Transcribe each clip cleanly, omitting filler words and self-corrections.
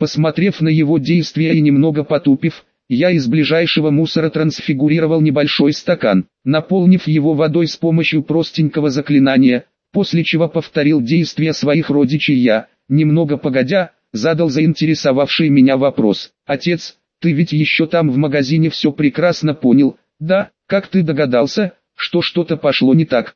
Посмотрев на его действия и немного потупив, я из ближайшего мусора трансфигурировал небольшой стакан, наполнив его водой с помощью простенького заклинания, после чего повторил действия своих родичей я, немного погодя, задал заинтересовавший меня вопрос. «Отец, ты ведь еще там в магазине все прекрасно понял?» «Да, как ты догадался, что что-то пошло не так?»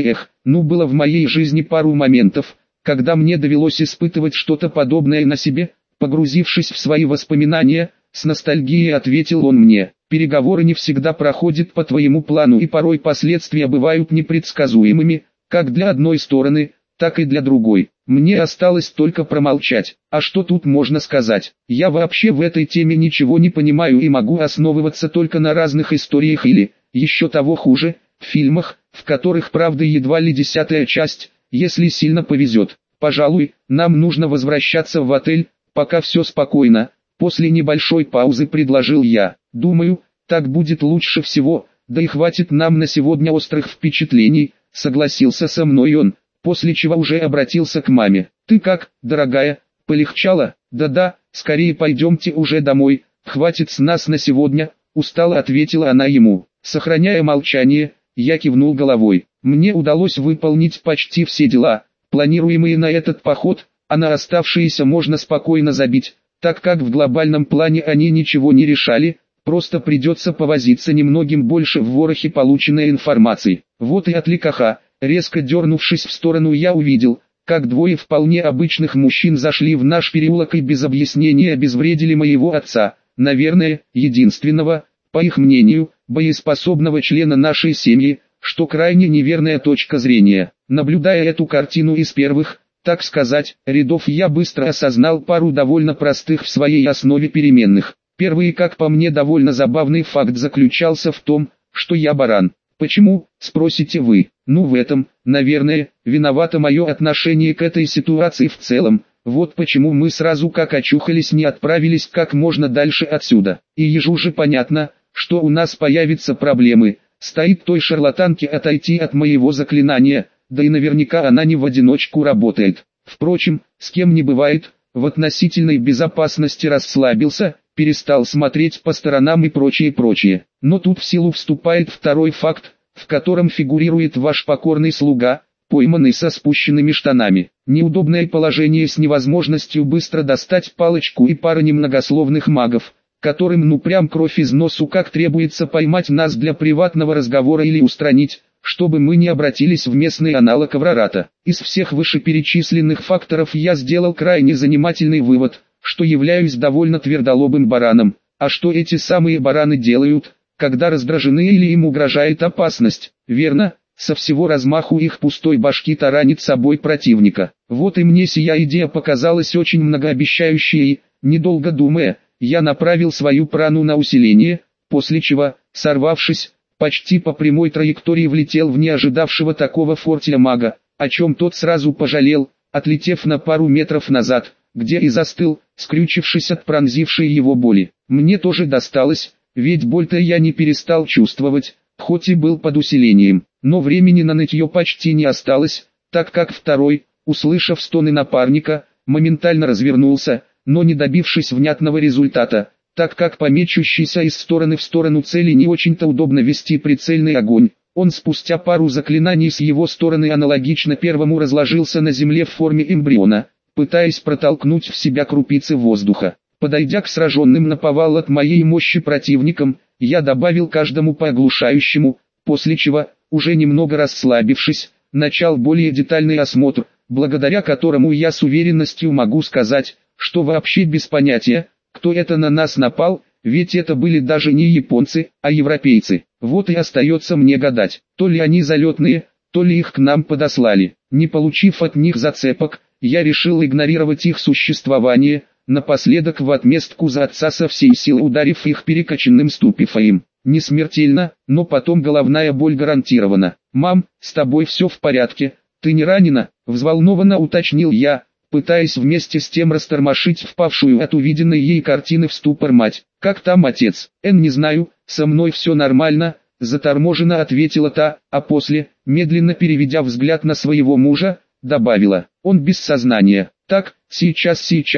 Было в моей жизни пару моментов, когда мне довелось испытывать что-то подобное на себе». Погрузившись в свои воспоминания, с ностальгией ответил он мне: «Переговоры не всегда проходят по твоему плану и порой последствия бывают непредсказуемыми, как для одной стороны, так и для другой. Мне осталось только промолчать. А что тут можно сказать? Я вообще в этой теме ничего не понимаю и могу основываться только на разных историях или, еще того хуже, фильмах, в которых правда едва ли 10-я часть, если сильно повезет. Пожалуй, нам нужно возвращаться в отель, пока все спокойно». После небольшой паузы предложил я. «Думаю, так будет лучше всего, да и хватит нам на сегодня острых впечатлений», согласился со мной он, после чего уже обратился к маме. «Ты как, дорогая, полегчало?» «Да-да, скорее пойдемте уже домой, хватит с нас на сегодня», устало ответила она ему. Сохраняя молчание, я кивнул головой. Мне удалось выполнить почти все дела, планируемые на этот поход, а на оставшиеся можно спокойно забить, так как в глобальном плане они ничего не решали, просто придется повозиться немногим больше в ворохе полученной информации. Вот и отвлекаха, резко дернувшись в сторону, я увидел, как двое вполне обычных мужчин зашли в наш переулок и без объяснения обезвредили моего отца, наверное, единственного, по их мнению, боеспособного члена нашей семьи, что крайне неверная точка зрения. Наблюдая эту картину из первых, так сказать, рядов, я быстро осознал пару довольно простых в своей основе переменных. Первый, как по мне, довольно забавный факт заключался в том, что я баран. Почему, спросите вы? В этом, наверное, виновато мое отношение к этой ситуации в целом. Вот почему мы сразу как очухались не отправились как можно дальше отсюда. И ежу же понятно, что у нас появятся проблемы. Стоит той шарлатанке отойти от моего заклинания, да и наверняка она не в одиночку работает. Впрочем, с кем не бывает, в относительной безопасности расслабился, перестал смотреть по сторонам и прочее. Но тут в силу вступает второй факт, в котором фигурирует ваш покорный слуга, пойманный со спущенными штанами. Неудобное положение с невозможностью быстро достать палочку и пара немногословных магов, которым прям кровь из носу как требуется поймать нас для приватного разговора или устранить, чтобы мы не обратились в местный аналог Аврората. Из всех вышеперечисленных факторов я сделал крайне занимательный вывод, что являюсь довольно твердолобым бараном. А что эти самые бараны делают, когда раздражены или им угрожает опасность? Верно, со всего размаху их пустой башки таранит собой противника. Вот и мне сия идея показалась очень многообещающей и, недолго думая, я направил свою прану на усиление, после чего, сорвавшись, почти по прямой траектории влетел в неожидавшего такого фортеля мага, о чем тот сразу пожалел, отлетев на пару метров назад, где и застыл, скрючившись от пронзившей его боли. Мне тоже досталось, ведь боль-то я не перестал чувствовать, хоть и был под усилением, но времени на нытье почти не осталось, так как второй, услышав стоны напарника, моментально развернулся, но не добившись внятного результата, так как по мечущейся из стороны в сторону цели не очень-то удобно вести прицельный огонь, он спустя пару заклинаний с его стороны аналогично первому разложился на земле в форме эмбриона, пытаясь протолкнуть в себя крупицы воздуха. Подойдя к сраженным наповал от моей мощи противникам, я добавил каждому по оглушающему, после чего, уже немного расслабившись, начал более детальный осмотр, благодаря которому я с уверенностью могу сказать, что вообще без понятия, кто это на нас напал, ведь это были даже не японцы, а европейцы. Вот и остается мне гадать, то ли они залетные, то ли их к нам подослали. Не получив от них зацепок, я решил игнорировать их существование, напоследок в отместку за отца со всей силы ударив их перекачанным ступифаем. Не смертельно, но потом головная боль гарантирована. «Мам, с тобой все в порядке, ты не ранена?» – взволнованно уточнил я, пытаясь вместе с тем растормошить впавшую от увиденной ей картины в ступор мать. «Как там отец?» «Не знаю, со мной все нормально», – заторможенно ответила та, а после, медленно переведя взгляд на своего мужа, добавила: «Он без сознания». «Так, сейчас»,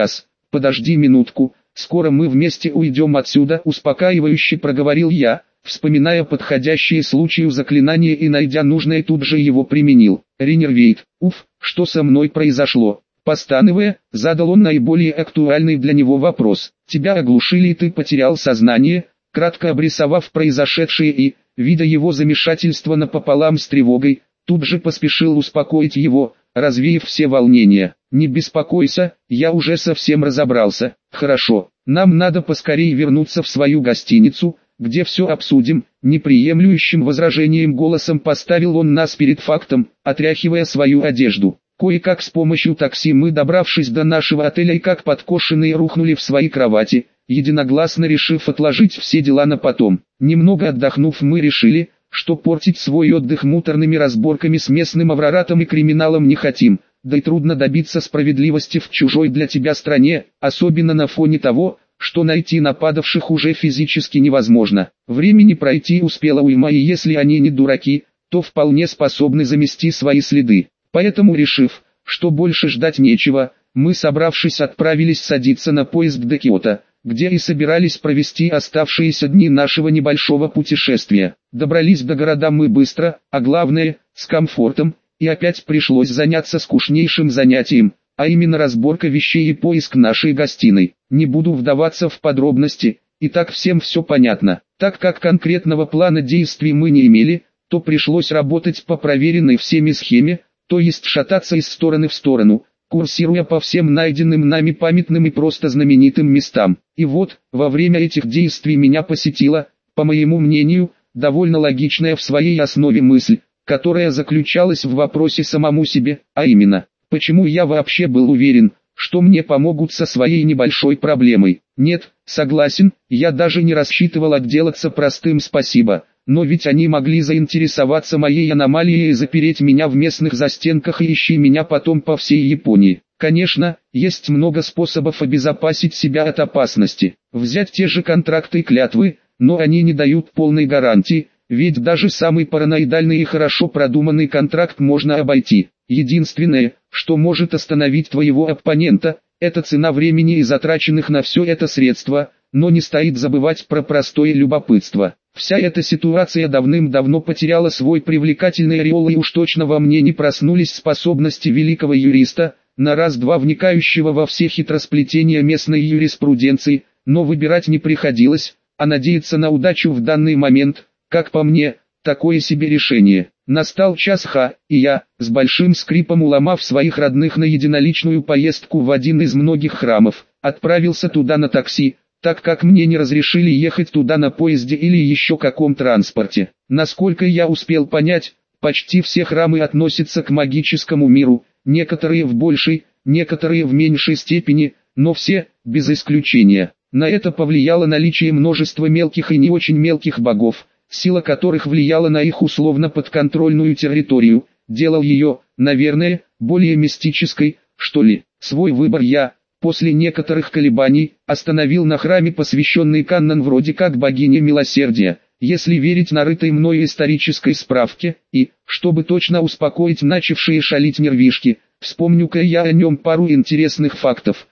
подожди минутку, скоро мы вместе уйдем отсюда, успокаивающе проговорил я, вспоминая подходящие случаю заклинание и найдя нужное тут же его применил. Ринервейт, уф, что со мной произошло? Постановая, задал он наиболее актуальный для него вопрос. Тебя оглушили и ты потерял сознание, кратко обрисовав произошедшее и, видя его замешательство напополам с тревогой, тут же поспешил успокоить его, развеяв все волнения. Не беспокойся, я уже совсем разобрался. Хорошо, нам надо поскорее вернуться в свою гостиницу, где все обсудим. Неприемлющим возражением голосом поставил он нас перед фактом, отряхивая свою одежду. Кое-как с помощью такси мы, добравшись до нашего отеля и как подкошенные рухнули в свои кровати, единогласно решив отложить все дела на потом. Немного отдохнув, мы решили, что портить свой отдых муторными разборками с местным авраратом и криминалом не хотим, да и трудно добиться справедливости в чужой для тебя стране, особенно на фоне того, что найти нападавших уже физически невозможно. Времени пройти успела уйма, и если они не дураки, то вполне способны замести свои следы. Поэтому, решив, что больше ждать нечего, мы, собравшись, отправились садиться на поезд до Киото, где и собирались провести оставшиеся дни нашего небольшого путешествия. Добрались до города мы быстро, а главное, с комфортом, и опять пришлось заняться скучнейшим занятием, а именно разборка вещей и поиск нашей гостиной. Не буду вдаваться в подробности, и так всем все понятно. Так как конкретного плана действий мы не имели, то пришлось работать по проверенной всеми схеме, то есть шататься из стороны в сторону, курсируя по всем найденным нами памятным и просто знаменитым местам. И вот, во время этих действий меня посетила, по моему мнению, довольно логичная в своей основе мысль, которая заключалась в вопросе самому себе, а именно, почему я вообще был уверен, что мне помогут со своей небольшой проблемой. Нет, согласен, я даже не рассчитывал отделаться простым «спасибо». Но ведь они могли заинтересоваться моей аномалией и запереть меня в местных застенках и ищи меня потом по всей Японии. Конечно, есть много способов обезопасить себя от опасности. Взять те же контракты и клятвы, но они не дают полной гарантии, ведь даже самый параноидальный и хорошо продуманный контракт можно обойти. Единственное, что может остановить твоего оппонента, это цена времени и затраченных на все это средства, но не стоит забывать про простое любопытство. Вся эта ситуация давным-давно потеряла свой привлекательный ореол, и уж точно во мне не проснулись способности великого юриста, на раз-два вникающего во все хитросплетения местной юриспруденции, но выбирать не приходилось, а надеяться на удачу в данный момент, как по мне, такое себе решение. Настал час Х, и я, с большим скрипом уломав своих родных на единоличную поездку в один из многих храмов, отправился туда на такси, так как мне не разрешили ехать туда на поезде или еще каком транспорте. Насколько я успел понять, почти все храмы относятся к магическому миру, некоторые в большей, некоторые в меньшей степени, но все, без исключения. На это повлияло наличие множества мелких и не очень мелких богов, сила которых влияла на их условно подконтрольную территорию, делал ее, наверное, более мистической, что ли. Свой выбор я, после некоторых колебаний, остановил на храме, посвященный Каннан вроде как богине милосердия, если верить нарытой мною исторической справке, и, чтобы точно успокоить начавшие шалить нервишки, вспомню-ка я о нем пару интересных фактов.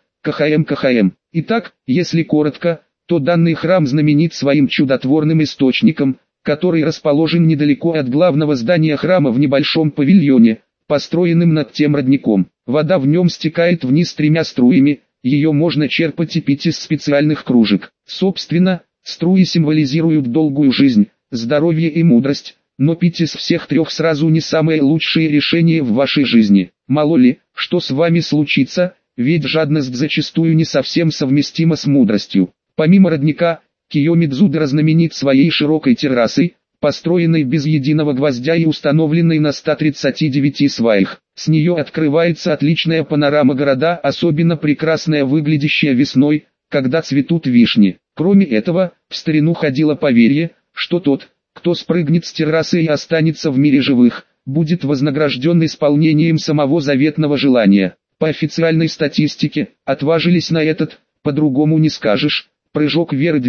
КХМ. Итак, если коротко, то данный храм знаменит своим чудотворным источником, который расположен недалеко от главного здания храма в небольшом павильоне, построенным над тем родником. Вода в нем стекает вниз тремя струями, ее можно черпать и пить из специальных кружек. Собственно, струи символизируют долгую жизнь, здоровье и мудрость, но пить из всех трех сразу не самое лучшее решение в вашей жизни. Мало ли, что с вами случится, ведь жадность зачастую не совсем совместима с мудростью. Помимо родника, Кийомидзудера знаменит своей широкой террасой, построенной без единого гвоздя и установленной на 139 сваях. С нее открывается отличная панорама города, особенно прекрасная выглядящая весной, когда цветут вишни. Кроме этого, в старину ходило поверье, что тот, кто спрыгнет с террасы и останется в мире живых, будет вознагражден исполнением самого заветного желания. По официальной статистике, отважились на этот, по-другому не скажешь, прыжок веры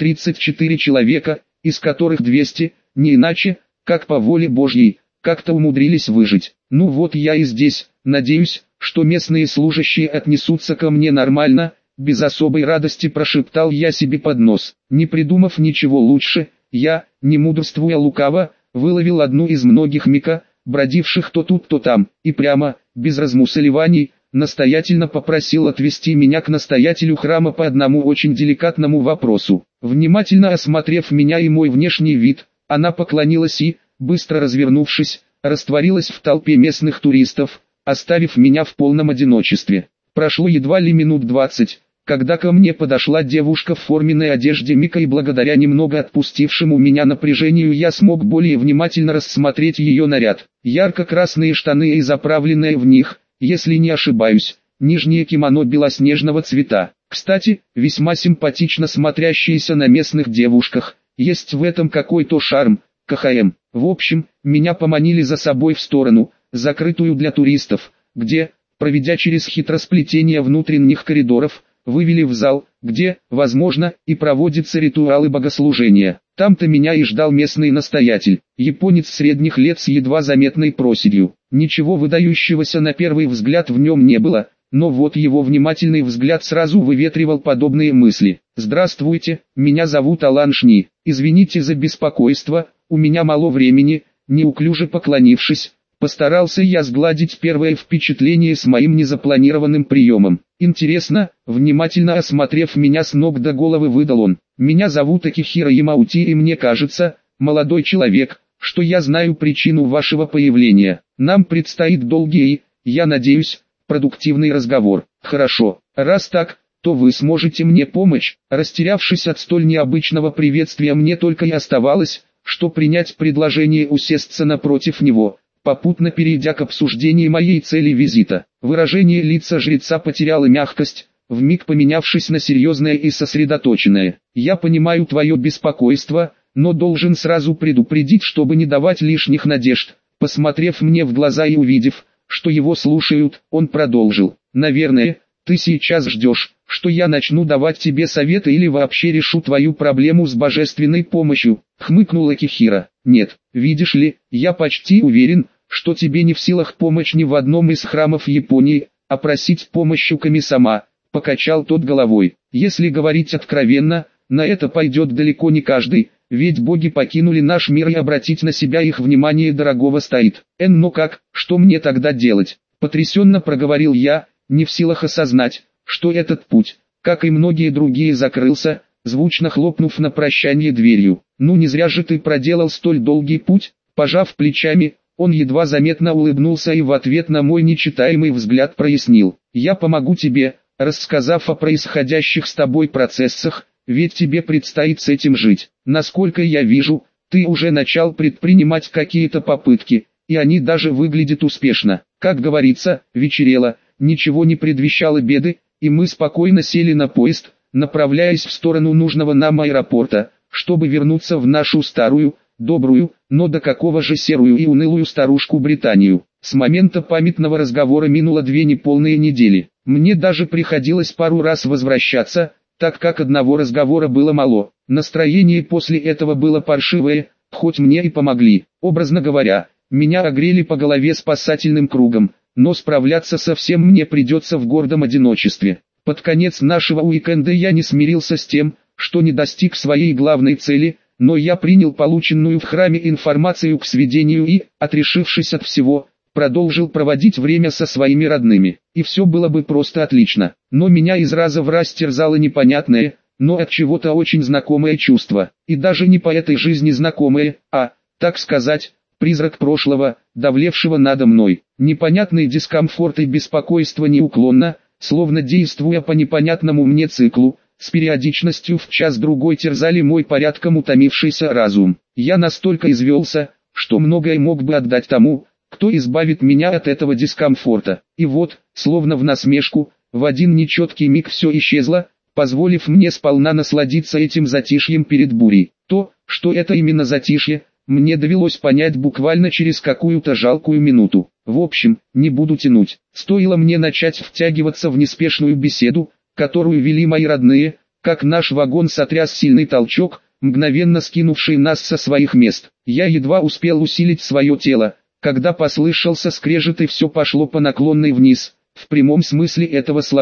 234 человека, из которых 200, не иначе, как по воле Божьей, как-то умудрились выжить. Ну вот я и здесь, надеюсь, что местные служащие отнесутся ко мне нормально, без особой радости прошептал я себе под нос. Не придумав ничего лучше, я, не мудрствуя лукаво, выловил одну из многих Мика, бродивших то тут то там, и прямо, без размусоливаний, настоятельно попросил отвести меня к настоятелю храма по одному очень деликатному вопросу. Внимательно осмотрев меня и мой внешний вид, она поклонилась и, быстро развернувшись, растворилась в толпе местных туристов, оставив меня в полном одиночестве. Прошло едва ли минут 20, когда ко мне подошла девушка в форменной одежде Мика, и благодаря немного отпустившему меня напряжению я смог более внимательно рассмотреть ее наряд. Ярко-красные штаны и заправленные в них, если не ошибаюсь, нижнее кимоно белоснежного цвета. Кстати, весьма симпатично смотрящиеся на местных девушках, есть в этом какой-то шарм, КХМ. В общем, меня поманили за собой в сторону, закрытую для туристов, где, проведя через хитросплетение внутренних коридоров, вывели в зал, где, возможно, и проводятся ритуалы богослужения. Там-то меня и ждал местный настоятель, японец средних лет с едва заметной проседью. Ничего выдающегося на первый взгляд в нем не было, но вот его внимательный взгляд сразу выветривал подобные мысли. «Здравствуйте, меня зовут Алан Шни. Извините за беспокойство, у меня мало времени», неуклюже поклонившись, постарался я сгладить первое впечатление с моим незапланированным приемом. «Интересно», внимательно осмотрев меня с ног до головы, выдал он. «Меня зовут Акихиро Ямаути, и мне кажется, молодой человек, что я знаю причину вашего появления. Нам предстоит долгий и, я надеюсь, продуктивный разговор». «Хорошо, раз так, то вы сможете мне помочь». Растерявшись от столь необычного приветствия, мне только и оставалось, что принять предложение усесться напротив него, попутно перейдя к обсуждению моей цели визита. Выражение лица жреца потеряло мягкость, вмиг поменявшись на серьезное и сосредоточенное. «Я понимаю твое беспокойство, но должен сразу предупредить, чтобы не давать лишних надежд». Посмотрев мне в глаза и увидев, что его слушают, он продолжил. «Наверное, ты сейчас ждешь, что я начну давать тебе советы или вообще решу твою проблему с божественной помощью», хмыкнул Акихиро. «Нет, видишь ли, я почти уверен, что тебе не в силах помочь ни в одном из храмов Японии, а просить помощи Ками-сама», покачал тот головой. «Если говорить откровенно, на это пойдет далеко не каждый, ведь боги покинули наш мир, и обратить на себя их внимание дорогого стоит. Но как, что мне тогда делать?» Потрясенно проговорил я, не в силах осознать, что этот путь, как и многие другие, закрылся, звучно хлопнув на прощание дверью. «Ну не зря же ты проделал столь долгий путь», пожав плечами, он едва заметно улыбнулся и в ответ на мой нечитаемый взгляд прояснил. «Я помогу тебе, рассказав о происходящих с тобой процессах, ведь тебе предстоит с этим жить. Насколько я вижу, ты уже начал предпринимать какие-то попытки, и они даже выглядят успешно. Как говорится, вечерело, ничего не предвещало беды, и мы спокойно сели на поезд, направляясь в сторону нужного нам аэропорта, чтобы вернуться в нашу старую, добрую, но до какого же серую и унылую старушку Британию. С момента памятного разговора минуло 2 неполные недели. Мне даже приходилось пару раз возвращаться, так как одного разговора было мало. Настроение после этого было паршивое, хоть мне и помогли. Образно говоря, меня огрели по голове спасательным кругом, но справляться со всем мне придется в гордом одиночестве. Под конец нашего уикенда я не смирился с тем, что не достиг своей главной цели, но я принял полученную в храме информацию к сведению и, отрешившись от всего, продолжил проводить время со своими родными. И все было бы просто отлично. Но меня из раза в раз терзало непонятное, но от чего-то очень знакомое чувство. И даже не по этой жизни знакомое, а, так сказать, призрак прошлого, давлевшего надо мной. Непонятный дискомфорт и беспокойство неуклонно, словно действуя по непонятному мне циклу, с периодичностью в час-другой терзали мой порядком утомившийся разум. Я настолько извелся, что многое мог бы отдать тому, кто избавит меня от этого дискомфорта. И вот, словно в насмешку, в один нечеткий миг все исчезло, позволив мне сполна насладиться этим затишьем перед бурей. То, что это именно затишье, мне довелось понять буквально через какую-то жалкую минуту. В общем, не буду тянуть. Стоило мне начать втягиваться в неспешную беседу, которую вели мои родные, как наш вагон сотряс сильный толчок, мгновенно скинувший нас со своих мест. Я едва успел усилить свое тело, когда послышался скрежет и все пошло по наклонной вниз, в прямом смысле этого слова.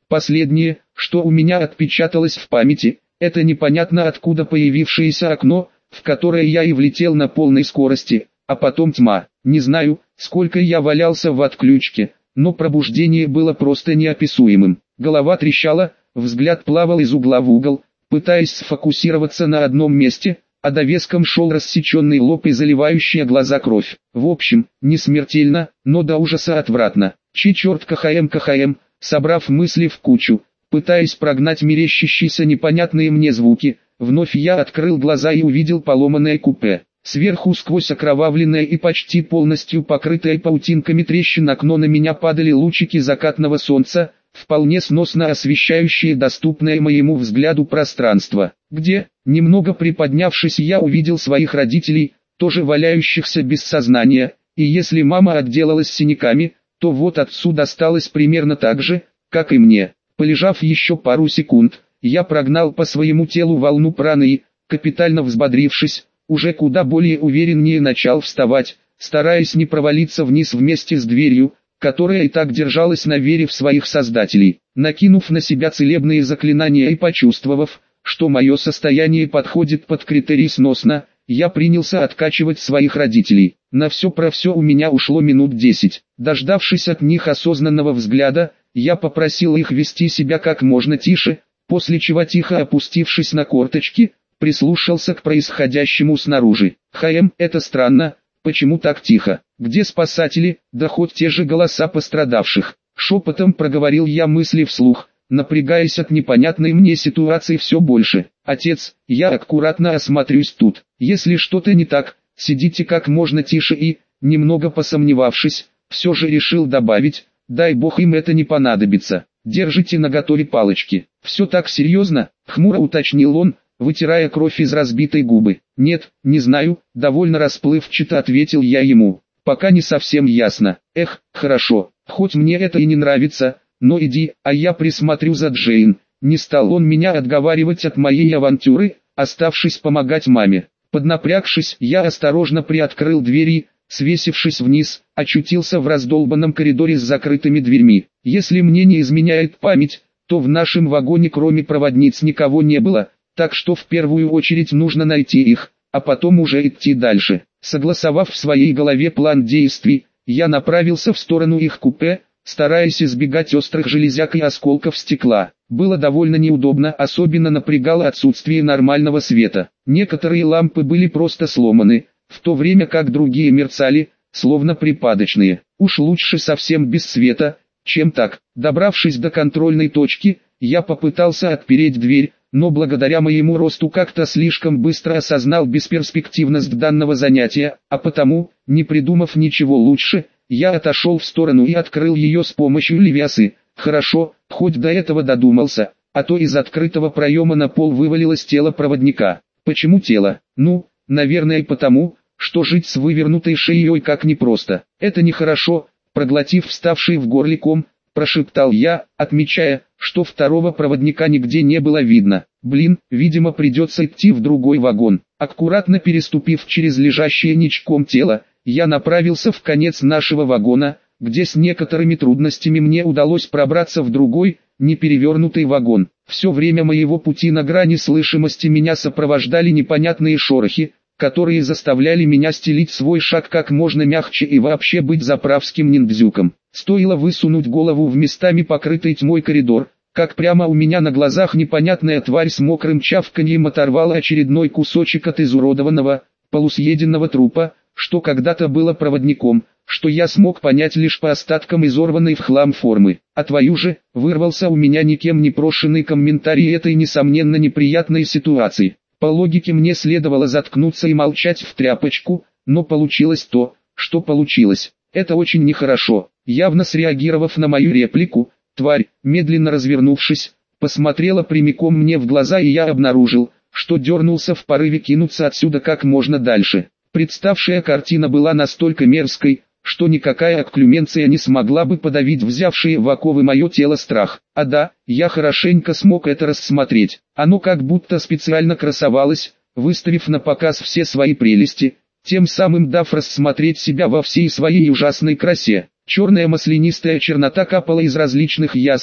Последнее, что у меня отпечаталось в памяти, это непонятно откуда появившееся окно, в которое я и влетел на полной скорости, а потом тьма. Не знаю, сколько я валялся в отключке, но пробуждение было просто неописуемым. Голова трещала, взгляд плавал из угла в угол, пытаясь сфокусироваться на одном месте, а довеском шел рассеченный лоб и заливающая глаза кровь. В общем, не смертельно, но до ужаса отвратно. Черт КХМ, собрав мысли в кучу, пытаясь прогнать мерещащиеся непонятные мне звуки, вновь я открыл глаза и увидел поломанное купе. Сверху сквозь окровавленное и почти полностью покрытое паутинками трещин окно на меня падали лучики закатного солнца, вполне сносно освещающие доступное моему взгляду пространство, где, немного приподнявшись, я увидел своих родителей, тоже валяющихся без сознания, и если мама отделалась синяками, то вот отцу досталось примерно так же, как и мне. Полежав еще пару секунд, я прогнал по своему телу волну праны и, капитально взбодрившись, уже куда более увереннее начал вставать, стараясь не провалиться вниз вместе с дверью, которая и так держалась на вере в своих создателей. Накинув на себя целебные заклинания и почувствовав, что мое состояние подходит под критерий сносно, я принялся откачивать своих родителей. На все про все у меня ушло минут 10. Дождавшись от них осознанного взгляда, я попросил их вести себя как можно тише, после чего тихо опустившись на корточки, прислушался к происходящему снаружи. Это странно, почему так тихо? Где спасатели, да хоть те же голоса пострадавших? Шепотом проговорил я мысли вслух, напрягаясь от непонятной мне ситуации все больше. Отец, я аккуратно осмотрюсь тут. Если что-то не так, сидите как можно тише и, немного посомневавшись, все же решил добавить, дай бог им это не понадобится. Держите наготове палочки. Все так серьезно? Хмуро уточнил он, вытирая кровь из разбитой губы. Нет, не знаю, довольно расплывчато ответил я ему. Пока не совсем ясно. Хорошо, хоть мне это и не нравится, но иди, а я присмотрю за Джейн. Не стал он меня отговаривать от моей авантюры, оставшись помогать маме. Поднапрягшись, я осторожно приоткрыл двери, свесившись вниз, очутился в раздолбанном коридоре с закрытыми дверьми. Если мне не изменяет память, то в нашем вагоне кроме проводниц никого не было, так что в первую очередь нужно найти их, а потом уже идти дальше. Согласовав в своей голове план действий, я направился в сторону их купе, стараясь избегать острых железяк и осколков стекла. Было довольно неудобно, особенно напрягало отсутствие нормального света. Некоторые лампы были просто сломаны, в то время как другие мерцали, словно припадочные. Уж лучше совсем без света, чем так. Добравшись до контрольной точки, я попытался отпереть дверь, но благодаря моему росту как-то слишком быстро осознал бесперспективность данного занятия, а потому, не придумав ничего лучше, я отошел в сторону и открыл ее с помощью левиасы. Хорошо, хоть до этого додумался, а то из открытого проема на пол вывалилось тело проводника. Почему тело? Ну, наверное потому, что жить с вывернутой шеей как непросто. Это нехорошо, проглотив вставший в горле ком, прошептал я, отмечая, что второго проводника нигде не было видно. Видимо придется идти в другой вагон. Аккуратно переступив через лежащее ничком тело, я направился в конец нашего вагона, где с некоторыми трудностями мне удалось пробраться в другой, неперевернутый вагон. Все время моего пути на грани слышимости меня сопровождали непонятные шорохи, которые заставляли меня стелить свой шаг как можно мягче и вообще быть заправским ниндзюком. Стоило высунуть голову в местами покрытый тьмой коридор, как прямо у меня на глазах непонятная тварь с мокрым чавканьем оторвала очередной кусочек от изуродованного, полусъеденного трупа, что когда-то было проводником, что я смог понять лишь по остаткам изорванной в хлам формы. А твою же, вырвался у меня никем не брошенный комментарий этой несомненно неприятной ситуации. По логике мне следовало заткнуться и молчать в тряпочку, но получилось то, что получилось. Это очень нехорошо. Явно среагировав на мою реплику, тварь, медленно развернувшись, посмотрела прямиком мне в глаза, и я обнаружил, что дернулся в порыве кинуться отсюда как можно дальше. Представшая картина была настолько мерзкой, что никакая окклюменция не смогла бы подавить взявшие в оковы мое тело страх. А да, я хорошенько смог это рассмотреть. Оно как будто специально красовалось, выставив на показ все свои прелести, тем самым дав рассмотреть себя во всей своей ужасной красе. Черная маслянистая чернота капала из различных язв,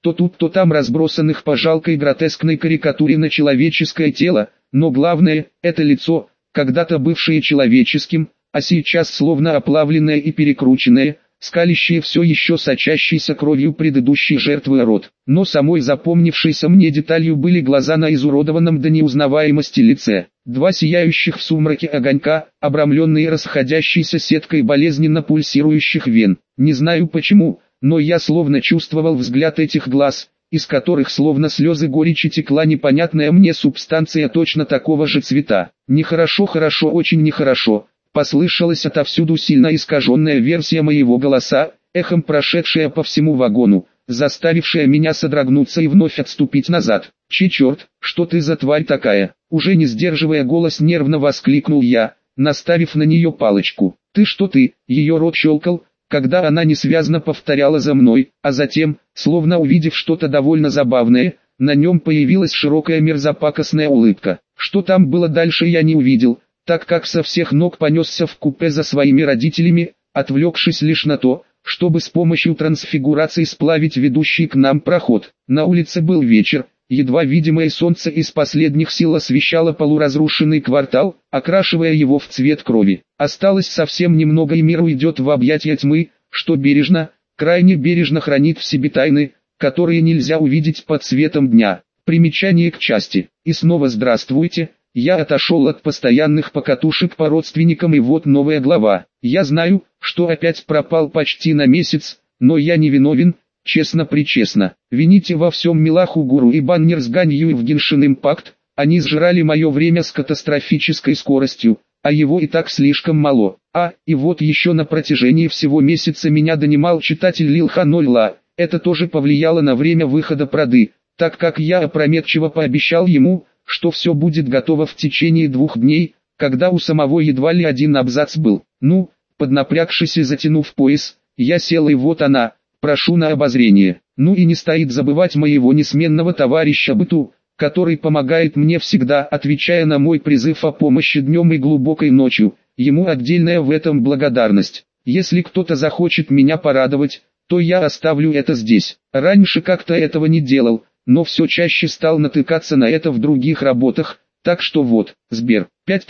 то тут то там разбросанных по жалкой гротескной карикатуре на человеческое тело, но главное, это лицо, когда-то бывшее человеческим, а сейчас словно оплавленное и перекрученное, скалящее все еще сочащейся кровью предыдущей жертвы рот. Но самой запомнившейся мне деталью были глаза на изуродованном до неузнаваемости лице. Два сияющих в сумраке огонька, обрамленные расходящейся сеткой болезненно пульсирующих вен. Не знаю почему, но я словно чувствовал взгляд этих глаз, из которых словно слезы горечи текла непонятная мне субстанция точно такого же цвета. Нехорошо, хорошо, очень нехорошо. Послышалась отовсюду сильно искаженная версия моего голоса, эхом прошедшая по всему вагону, заставившая меня содрогнуться и вновь отступить назад. «Черт, что ты за тварь такая?» Уже не сдерживая голос, нервно воскликнул я, наставив на нее палочку. «Ты что ты?» Ее рот щелкал, когда она несвязно повторяла за мной, а затем, словно увидев что-то довольно забавное, на нем появилась широкая мерзопакостная улыбка. Что там было дальше, я не увидел, так как со всех ног понесся в купе за своими родителями, отвлекшись лишь на то, чтобы с помощью трансфигурации сплавить ведущий к нам проход. На улице был вечер, едва видимое солнце из последних сил освещало полуразрушенный квартал, окрашивая его в цвет крови. Осталось совсем немного, и мир уйдет в объятия тьмы, что бережно, крайне бережно хранит в себе тайны, которые нельзя увидеть под светом дня. Примечание к части. И снова здравствуйте. Я отошел от постоянных покатушек по родственникам, и вот новая глава. Я знаю, что опять пропал почти на месяц, но я не виновен, честно-причестно. Вините во всем Милаху Гуру и Баннер с Ганью и в Геншин Импакт, они сжирали мое время с катастрофической скоростью, а его и так слишком мало. И вот еще на протяжении всего месяца меня донимал читатель Лилха Нольла, это тоже повлияло на время выхода Прады, так как я опрометчиво пообещал ему, что все будет готово в течение 2 дней, когда у самого едва ли один абзац был. Поднапрягшись и затянув пояс, я сел, и вот она, прошу на обозрение. И не стоит забывать моего несменного товарища Быту, который помогает мне всегда, отвечая на мой призыв о помощи днем и глубокой ночью, ему отдельная в этом благодарность. Если кто-то захочет меня порадовать, то я оставлю это здесь. Раньше как-то этого не делал, но все чаще стал натыкаться на это в других работах, так что вот, Сбер,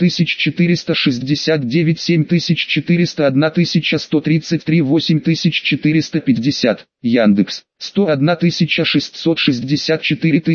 5469, 7400, 1133, 8450, Яндекс, 101660,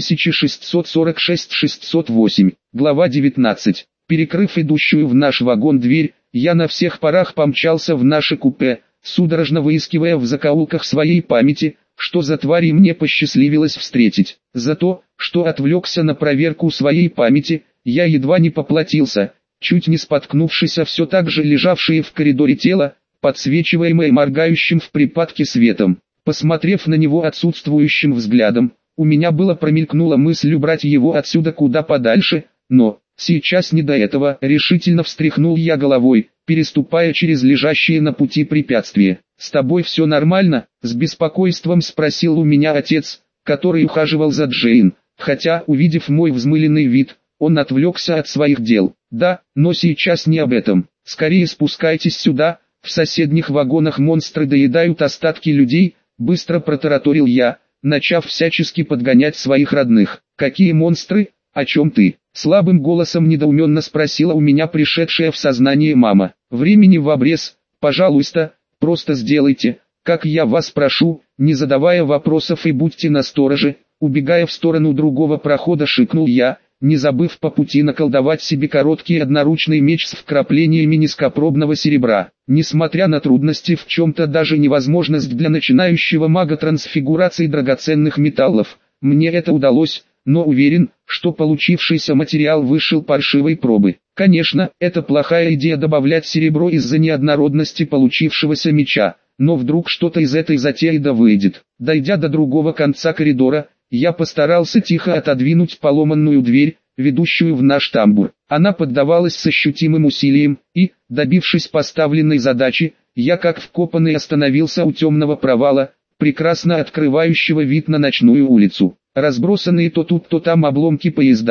4646, 608, глава 19. Перекрыв идущую в наш вагон дверь, я на всех парах помчался в наше купе, судорожно выискивая в закоулках своей памяти, что за твари мне посчастливилось встретить. За то, что отвлекся на проверку своей памяти, я едва не поплатился, чуть не споткнувшись о все так же лежавшее в коридоре тело, подсвечиваемое моргающим в припадке светом. Посмотрев на него отсутствующим взглядом, у меня промелькнула мысль убрать его отсюда куда подальше, но сейчас не до этого. Решительно встряхнул я головой, переступая через лежащие на пути препятствия. «С тобой все нормально?» — с беспокойством спросил у меня отец, который ухаживал за Джейн, хотя, увидев мой взмыленный вид, он отвлекся от своих дел. «Да, но сейчас не об этом. Скорее спускайтесь сюда, в соседних вагонах монстры доедают остатки людей», — быстро протараторил я, начав всячески подгонять своих родных. «Какие монстры? О чем ты?» — слабым голосом недоуменно спросила у меня пришедшая в сознание мама. «Времени в обрез, пожалуйста, просто сделайте, как я вас прошу, не задавая вопросов и будьте настороже», — убегая в сторону другого прохода, шикнул я, не забыв по пути наколдовать себе короткий одноручный меч с вкраплениями низкопробного серебра. Несмотря на трудности, в чем-то даже невозможность для начинающего мага трансфигурации драгоценных металлов, мне это удалось, но уверен, что получившийся материал вышел паршивой пробы. Конечно, это плохая идея добавлять серебро из-за неоднородности получившегося меча, но вдруг что-то из этой затеи да выйдет. Дойдя до другого конца коридора, я постарался тихо отодвинуть поломанную дверь, ведущую в наш тамбур. Она поддавалась с ощутимым усилием, и, добившись поставленной задачи, я как вкопанный остановился у темного провала, прекрасно открывающего вид на ночную улицу. Разбросанные то тут то там обломки поезда,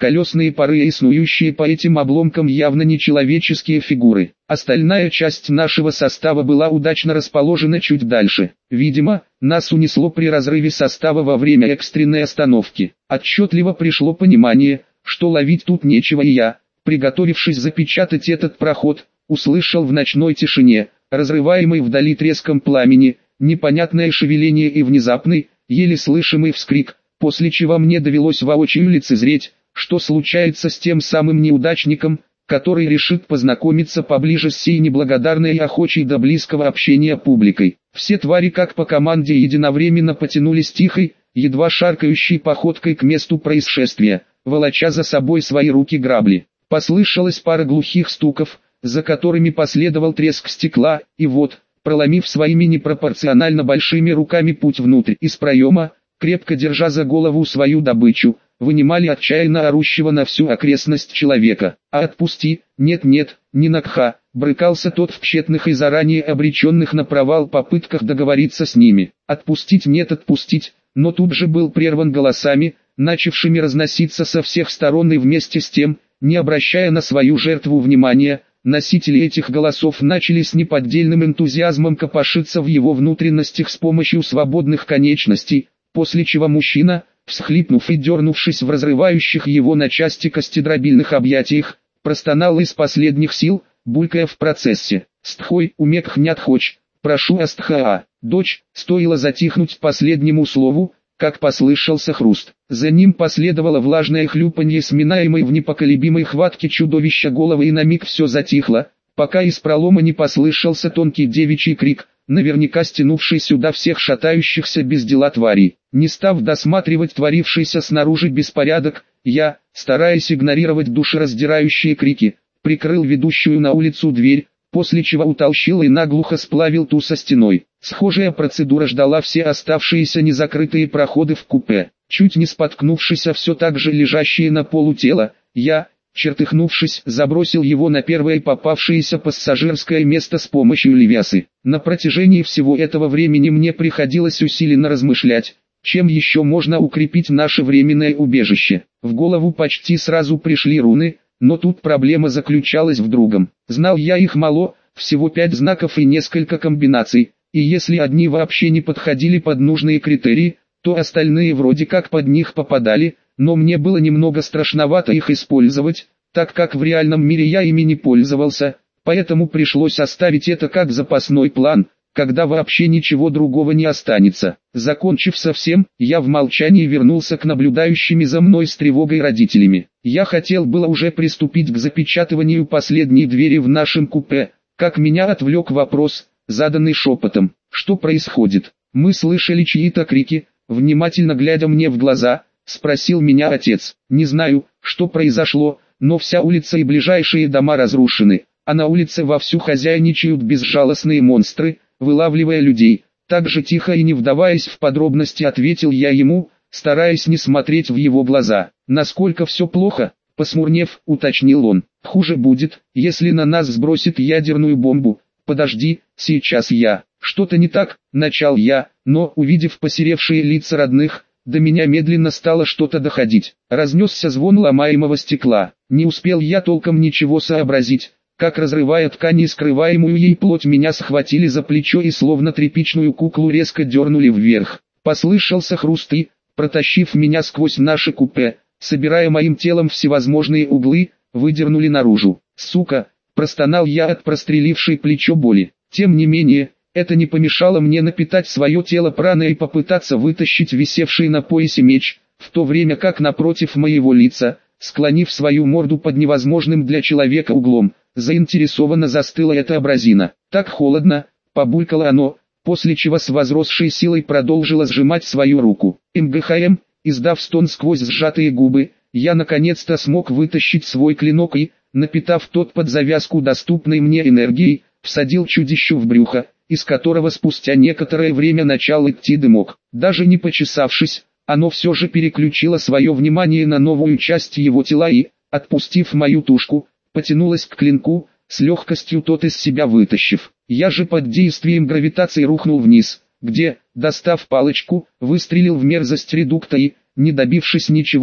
колесные пары и снующие по этим обломкам явно нечеловеческие фигуры. Остальная часть нашего состава была удачно расположена чуть дальше. Видимо, нас унесло при разрыве состава во время экстренной остановки. Отчетливо пришло понимание, что ловить тут нечего, и я, приготовившись запечатать этот проход, услышал в ночной тишине, разрываемый вдали треском пламени, непонятное шевеление и внезапный, еле слышимый вскрик, после чего мне довелось воочию лицезреть, что случается с тем самым неудачником, который решит познакомиться поближе с сей неблагодарной и охочей до близкого общения публикой. Все твари как по команде единовременно потянулись тихой, едва шаркающей походкой к месту происшествия, волоча за собой свои руки грабли. Послышалась пара глухих стуков, за которыми последовал треск стекла, и вот, проломив своими непропорционально большими руками путь внутрь из проема, крепко держа за голову свою добычу, вынимали отчаянно орущего на всю окрестность человека. «А отпусти, нет-нет, не Накха», брыкался тот в тщетных и заранее обреченных на провал попытках договориться с ними. «Отпустить нет отпустить», но тут же был прерван голосами, начавшими разноситься со всех сторон, и вместе с тем, не обращая на свою жертву внимания, носители этих голосов начали с неподдельным энтузиазмом копошиться в его внутренностях с помощью свободных конечностей, после чего мужчина, всхлипнув и дернувшись в разрывающих его на части костедробильных объятиях, простонал из последних сил, булькая в процессе: «Стхой, умек хнят хоч, прошу астхаа». Дочь, стоило затихнуть последнему слову, как послышался хруст. За ним последовало влажное хлюпанье сминаемой в непоколебимой хватке чудовища головы, и на миг все затихло, пока из пролома не послышался тонкий девичий крик, наверняка стянувший сюда всех шатающихся без дела тварей. Не став досматривать творившийся снаружи беспорядок, я, стараясь игнорировать душераздирающие крики, прикрыл ведущую на улицу дверь, после чего утолщил и наглухо сплавил ту со стеной. Схожая процедура ждала все оставшиеся незакрытые проходы в купе. Чуть не споткнувшись о все так же лежащее на полу тело, я, чертыхнувшись, забросил его на первое попавшееся пассажирское место с помощью левясы. На протяжении всего этого времени мне приходилось усиленно размышлять, чем еще можно укрепить наше временное убежище. В голову почти сразу пришли руны, но тут проблема заключалась в другом. Знал я их мало, всего 5 знаков и несколько комбинаций, и если одни вообще не подходили под нужные критерии, то остальные вроде как под них попадали, но мне было немного страшновато их использовать, так как в реальном мире я ими не пользовался, поэтому пришлось оставить это как запасной план, когда вообще ничего другого не останется. Закончив со всем, я в молчании вернулся к наблюдающими за мной с тревогой родителями. Я хотел было уже приступить к запечатыванию последней двери в нашем купе, как меня отвлек вопрос, заданный шепотом: «Что происходит?» Мы слышали чьи-то крики. Внимательно глядя мне в глаза, спросил меня отец. «Не знаю, что произошло, но вся улица и ближайшие дома разрушены, а на улице вовсю хозяйничают безжалостные монстры, вылавливая людей». Так же тихо и не вдаваясь в подробности ответил я ему, стараясь не смотреть в его глаза. «Насколько все плохо?» — посмурнев, уточнил он. «Хуже будет, если на нас сбросит ядерную бомбу. Подожди, сейчас я...» «Что-то не так», — начал я, но, увидев посеревшие лица родных, до меня медленно стало что-то доходить. Разнесся звон ломаемого стекла. Не успел я толком ничего сообразить, как, разрывая ткань и скрываемую ей плоть, меня схватили за плечо и словно тряпичную куклу резко дернули вверх. Послышался хруст и, протащив меня сквозь наше купе, собирая моим телом всевозможные углы, выдернули наружу. «Сука!» — простонал я от прострелившей плечо боли. Тем не менее, это не помешало мне напитать свое тело праной и попытаться вытащить висевший на поясе меч, в то время как напротив моего лица, склонив свою морду под невозможным для человека углом, заинтересованно застыла эта абразина. «Так холодно», — побулькало оно, после чего с возросшей силой продолжило сжимать свою руку. МГХМ, издав стон сквозь сжатые губы, я наконец-то смог вытащить свой клинок и, напитав тот под завязку доступной мне энергией, всадил чудищу в брюхо, из которого спустя некоторое время начал идти дымок. Даже не почесавшись, оно все же переключило свое внимание на новую часть его тела и, отпустив мою тушку, потянулось к клинку, с легкостью тот из себя вытащив. Я же под действием гравитации рухнул вниз, где, достав палочку, выстрелил в мерзость редукта и, не добившись ничего,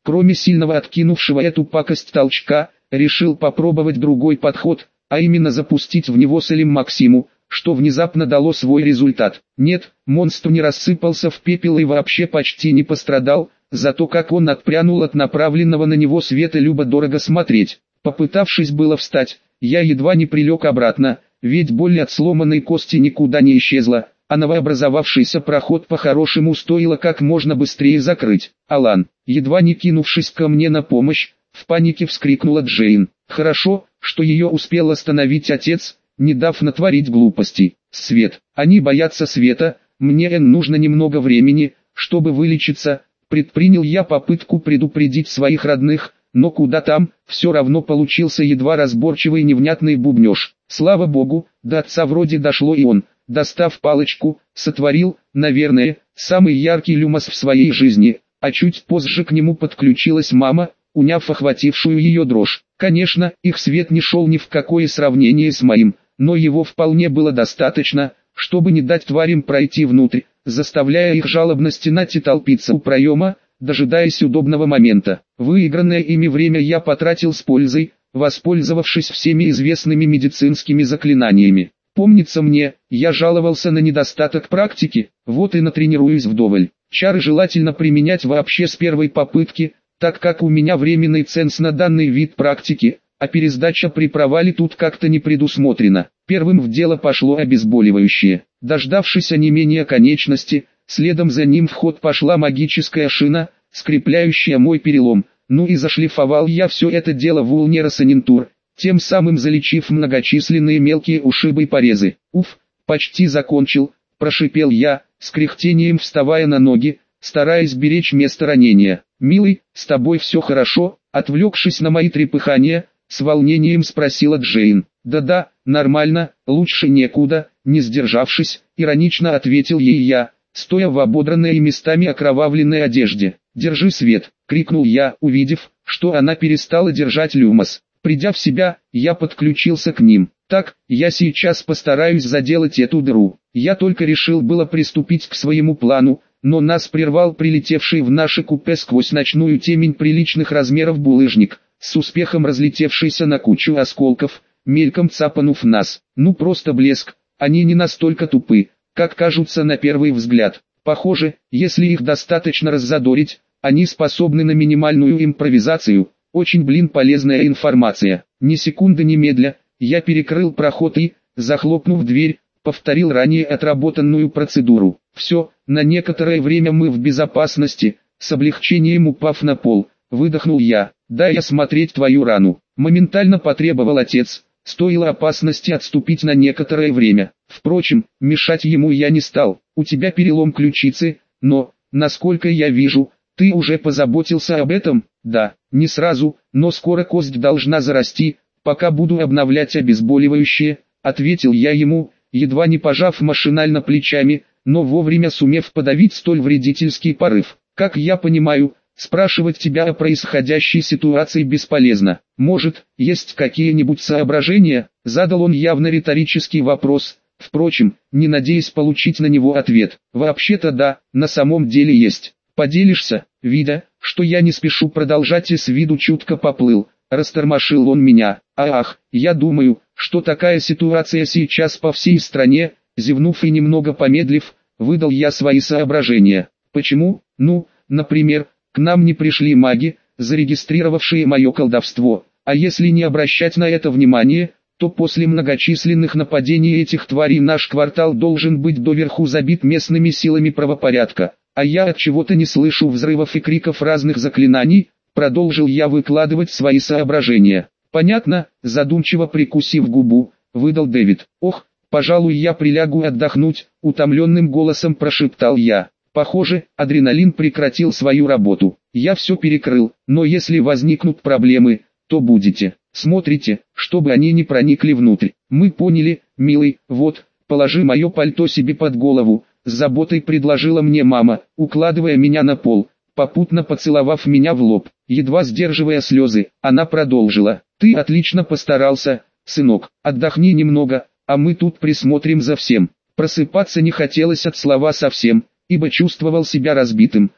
Кроме сильного откинувшего эту пакость толчка, решил попробовать другой подход, а именно запустить в него Салим Максиму, что внезапно дало свой результат. Нет, монстр не рассыпался в пепел и вообще почти не пострадал, зато как он отпрянул от направленного на него света любо-дорого смотреть. Попытавшись было встать, я едва не прилег обратно, ведь боль от сломанной кости никуда не исчезла, а новообразовавшийся проход по-хорошему стоило как можно быстрее закрыть. Алан, едва не кинувшись ко мне на помощь, в панике вскрикнула Джейн. Хорошо, что ее успел остановить отец, не дав натворить глупостей. Свет, они боятся света, мне нужно немного времени, чтобы вылечиться. Предпринял я попытку предупредить своих родных, но куда там, все равно получился едва разборчивый невнятный бубнеж. Слава богу, до отца вроде дошло и он, достав палочку, сотворил, наверное, самый яркий люмос в своей жизни, а чуть позже к нему подключилась мама, уняв охватившую ее дрожь. Конечно, их свет не шел ни в какое сравнение с моим, но его вполне было достаточно, чтобы не дать тварям пройти внутрь, заставляя их жалобно стенать и толпиться у проема, дожидаясь удобного момента. Выигранное ими время я потратил с пользой, воспользовавшись всеми известными медицинскими заклинаниями. Помнится мне, я жаловался на недостаток практики, вот и натренируюсь вдоволь. Чары желательно применять вообще с первой попытки, так как у меня временный ценз на данный вид практики, а пересдача при провале тут как-то не предусмотрена. Первым в дело пошло обезболивающее. Дождавшись онемения конечности, следом за ним в ход пошла магическая шина, скрепляющая мой перелом. Ну и зашлифовал я все это дело в Улнеросанинтур, тем самым залечив многочисленные мелкие ушибы и порезы. Уф, почти закончил, прошипел я, с кряхтением вставая на ноги, стараясь беречь место ранения. «Милый, с тобой все хорошо?» Отвлекшись на мои трепыхания, с волнением спросила Джейн. «Да-да, нормально, лучше некуда», не сдержавшись, иронично ответил ей я, стоя в ободранной и местами окровавленной одежде. «Держи свет!» — крикнул я, увидев, что она перестала держать люмос. Придя в себя, я подключился к ним. «Так, я сейчас постараюсь заделать эту дыру». Я только решил было приступить к своему плану, но нас прервал прилетевший в наше купе сквозь ночную темень приличных размеров булыжник, с успехом разлетевшийся на кучу осколков, мельком цапанув нас. Ну просто блеск, они не настолько тупы, как кажутся на первый взгляд. Похоже, если их достаточно раззадорить, они способны на минимальную импровизацию. Очень, полезная информация. Ни секунды немедля, я перекрыл проход и, захлопнув дверь, повторил ранее отработанную процедуру. Все, на некоторое время мы в безопасности. С облегчением упав на пол, выдохнул я. «Дай осмотреть твою рану», — моментально потребовал отец. Стоило опасности отступить на некоторое время. Впрочем, мешать ему я не стал. «У тебя перелом ключицы, но, насколько я вижу, ты уже позаботился об этом?» «Да, не сразу, но скоро кость должна зарасти, пока буду обновлять обезболивающее», — ответил я ему, едва не пожав машинально плечами, но вовремя сумев подавить столь вредительский порыв. «Как я понимаю, спрашивать тебя о происходящей ситуации бесполезно. Может, есть какие-нибудь соображения?» Задал он явно риторический вопрос, впрочем, не надеясь получить на него ответ. «Вообще-то да, на самом деле есть. Поделишься?» Видя, что я не спешу продолжать и с виду чутко поплыл, растормошил он меня. «Ах, я думаю, что такая ситуация сейчас по всей стране», зевнув и немного помедлив, выдал я свои соображения. «Почему? Ну, например, к нам не пришли маги, зарегистрировавшие мое колдовство, а если не обращать на это внимание, то после многочисленных нападений этих тварей наш квартал должен быть доверху забит местными силами правопорядка, а я от чего-то не слышу взрывов и криков разных заклинаний», продолжил я выкладывать свои соображения. «Понятно», задумчиво прикусив губу, выдал Дэвид. «Ох, пожалуй, я прилягу отдохнуть», утомленным голосом прошептал я. Похоже, адреналин прекратил свою работу. Я все перекрыл, но если возникнут проблемы, то будете смотрите, чтобы они не проникли внутрь. «Мы поняли, милый, вот, положи мое пальто себе под голову», с заботой предложила мне мама, укладывая меня на пол, попутно поцеловав меня в лоб. Едва сдерживая слезы, она продолжила. «Ты отлично постарался, сынок, отдохни немного, а мы тут присмотрим за всем». Просыпаться не хотелось от слова совсем, ибо чувствовал себя разбитым,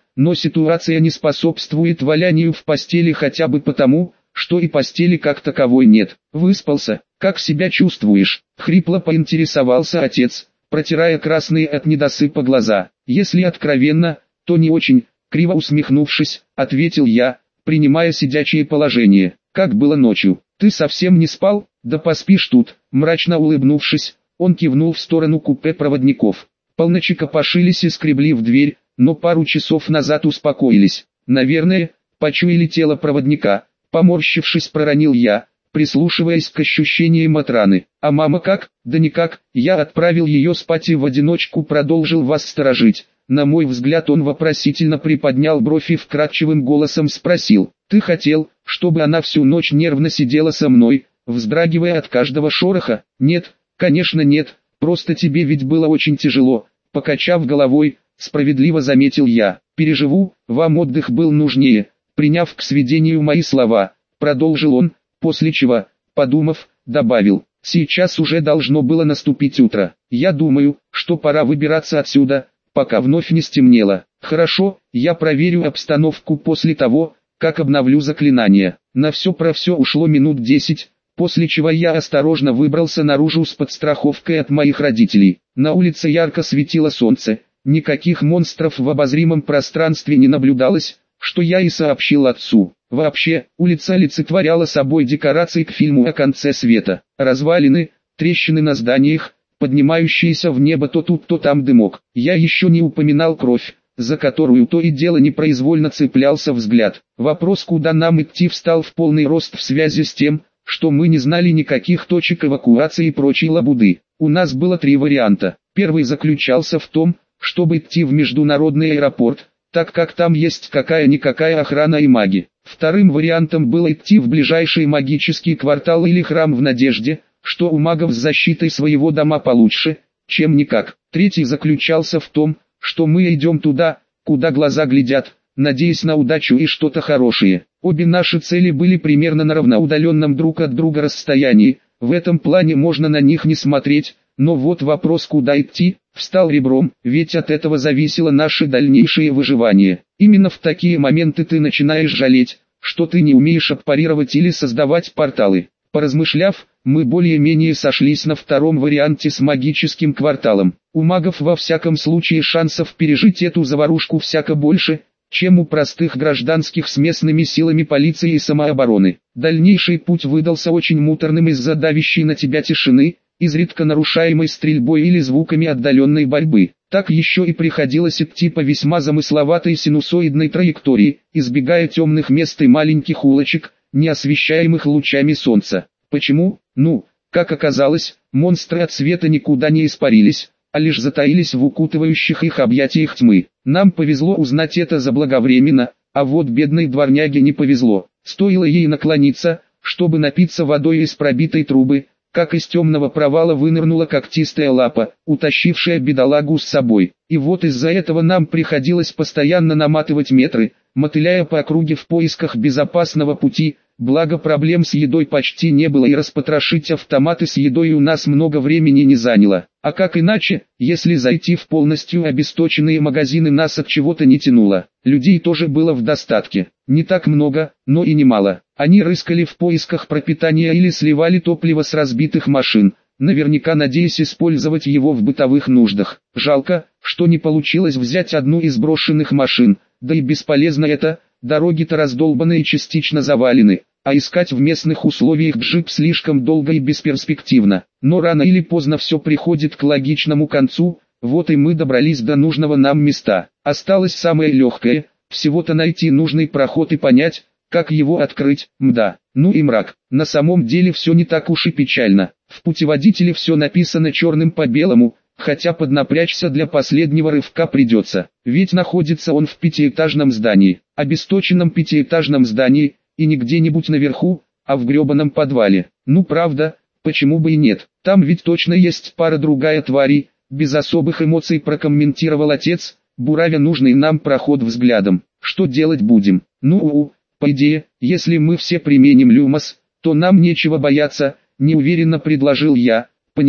но ситуация не способствует валянию в постели хотя бы потому, что и постели как таковой нет. Выспался, как себя чувствуешь? Хрипло поинтересовался отец, протирая красные от недосыпа глаза. Если откровенно, то не очень, криво усмехнувшись, ответил я, принимая сидячее положение. Как было ночью? Ты совсем не спал? Да поспишь тут. Мрачно улыбнувшись, он кивнул в сторону купе проводников. Полночи копошились и скребли в дверь, но пару часов назад успокоились. Наверное, почуяли тело проводника. Поморщившись, проронил я, прислушиваясь к ощущениям от раны. А мама как? Да никак. Я отправил ее спать и в одиночку продолжил вас сторожить. На мой взгляд, он вопросительно приподнял бровь и вкрадчивым голосом спросил: «Ты хотел, чтобы она всю ночь нервно сидела со мной, вздрагивая от каждого шороха?» «Нет, конечно нет, просто тебе ведь было очень тяжело», покачав головой, справедливо заметил я. «Переживу, вам отдых был нужнее», приняв к сведению мои слова, продолжил он, после чего, подумав, добавил: «Сейчас уже должно было наступить утро. Я думаю, что пора выбираться отсюда, пока вновь не стемнело». «Хорошо, я проверю обстановку после того, как обновлю заклинание». На все про все ушло минут 10, после чего я осторожно выбрался наружу с подстраховкой от моих родителей. На улице ярко светило солнце, никаких монстров в обозримом пространстве не наблюдалось, что я и сообщил отцу. Вообще, улица олицетворяла собой декорации к фильму о конце света. Развалины, трещины на зданиях, поднимающиеся в небо то тут, то там дымок. Я еще не упоминал кровь, за которую то и дело непроизвольно цеплялся взгляд. Вопрос, куда нам идти, встал в полный рост в связи с тем, что мы не знали никаких точек эвакуации и прочей лабуды. У нас было 3 варианта. Первый заключался в том, чтобы идти в международный аэропорт, так как там есть какая-никакая охрана и маги. Вторым вариантом было идти в ближайший магический квартал или храм в надежде, что у магов с защитой своего дома получше, чем никак. Третий заключался в том, что мы идем туда, куда глаза глядят, надеясь на удачу и что-то хорошее. Обе наши цели были примерно на равноудаленном друг от друга расстоянии, в этом плане можно на них не смотреть, но вот вопрос, куда идти, встал ребром, ведь от этого зависело наше дальнейшее выживание. Именно в такие моменты ты начинаешь жалеть, что ты не умеешь отпарировать или создавать порталы. Поразмышляв, мы более-менее сошлись на втором варианте с магическим кварталом. У магов во всяком случае шансов пережить эту заварушку всяко больше, чем у простых гражданских с местными силами полиции и самообороны. Дальнейший путь выдался очень муторным из-за давящей на тебя тишины, изредка нарушаемой стрельбой или звуками отдаленной борьбы. Так еще и приходилось идти по весьма замысловатой синусоидной траектории, избегая темных мест и маленьких улочек, не освещаемых лучами солнца. Почему? Ну, как оказалось, монстры от света никуда не испарились, а лишь затаились в укутывающих их объятиях тьмы. Нам повезло узнать это заблаговременно, а вот бедной дворняге не повезло. Стоило ей наклониться, чтобы напиться водой из пробитой трубы, как из темного провала вынырнула когтистая лапа, утащившая бедолагу с собой. И вот из-за этого нам приходилось постоянно наматывать метры, мотыляя по округе в поисках безопасного пути, благо проблем с едой почти не было и распотрошить автоматы с едой у нас много времени не заняло. А как иначе, если зайти в полностью обесточенные магазины нас от чего-то не тянуло. Людей тоже было в достатке. Не так много, но и немало. Они рыскали в поисках пропитания или сливали топливо с разбитых машин, наверняка надеясь использовать его в бытовых нуждах. Жалко, что не получилось взять одну из брошенных машин, да и бесполезно это, дороги-то раздолбаны и частично завалены, а искать в местных условиях джип слишком долго и бесперспективно. Но рано или поздно все приходит к логичному концу, вот и мы добрались до нужного нам места. Осталось самое легкое, всего-то найти нужный проход и понять, как его открыть. Мда, ну и мрак. На самом деле все не так уж и печально. В путеводителе все написано черным по белому, хотя поднапрячься для последнего рывка придется. Ведь находится он в 5-этажном здании, обесточенном 5-этажном здании, и не где-нибудь наверху, а в гребаном подвале. Ну правда, почему бы и нет, там ведь точно есть пара другая тварей, без особых эмоций прокомментировал отец, буравя нужный нам проход взглядом. Что делать будем? Ну, по идее, если мы все применим люмос, то нам нечего бояться, неуверенно предложил я, понимая,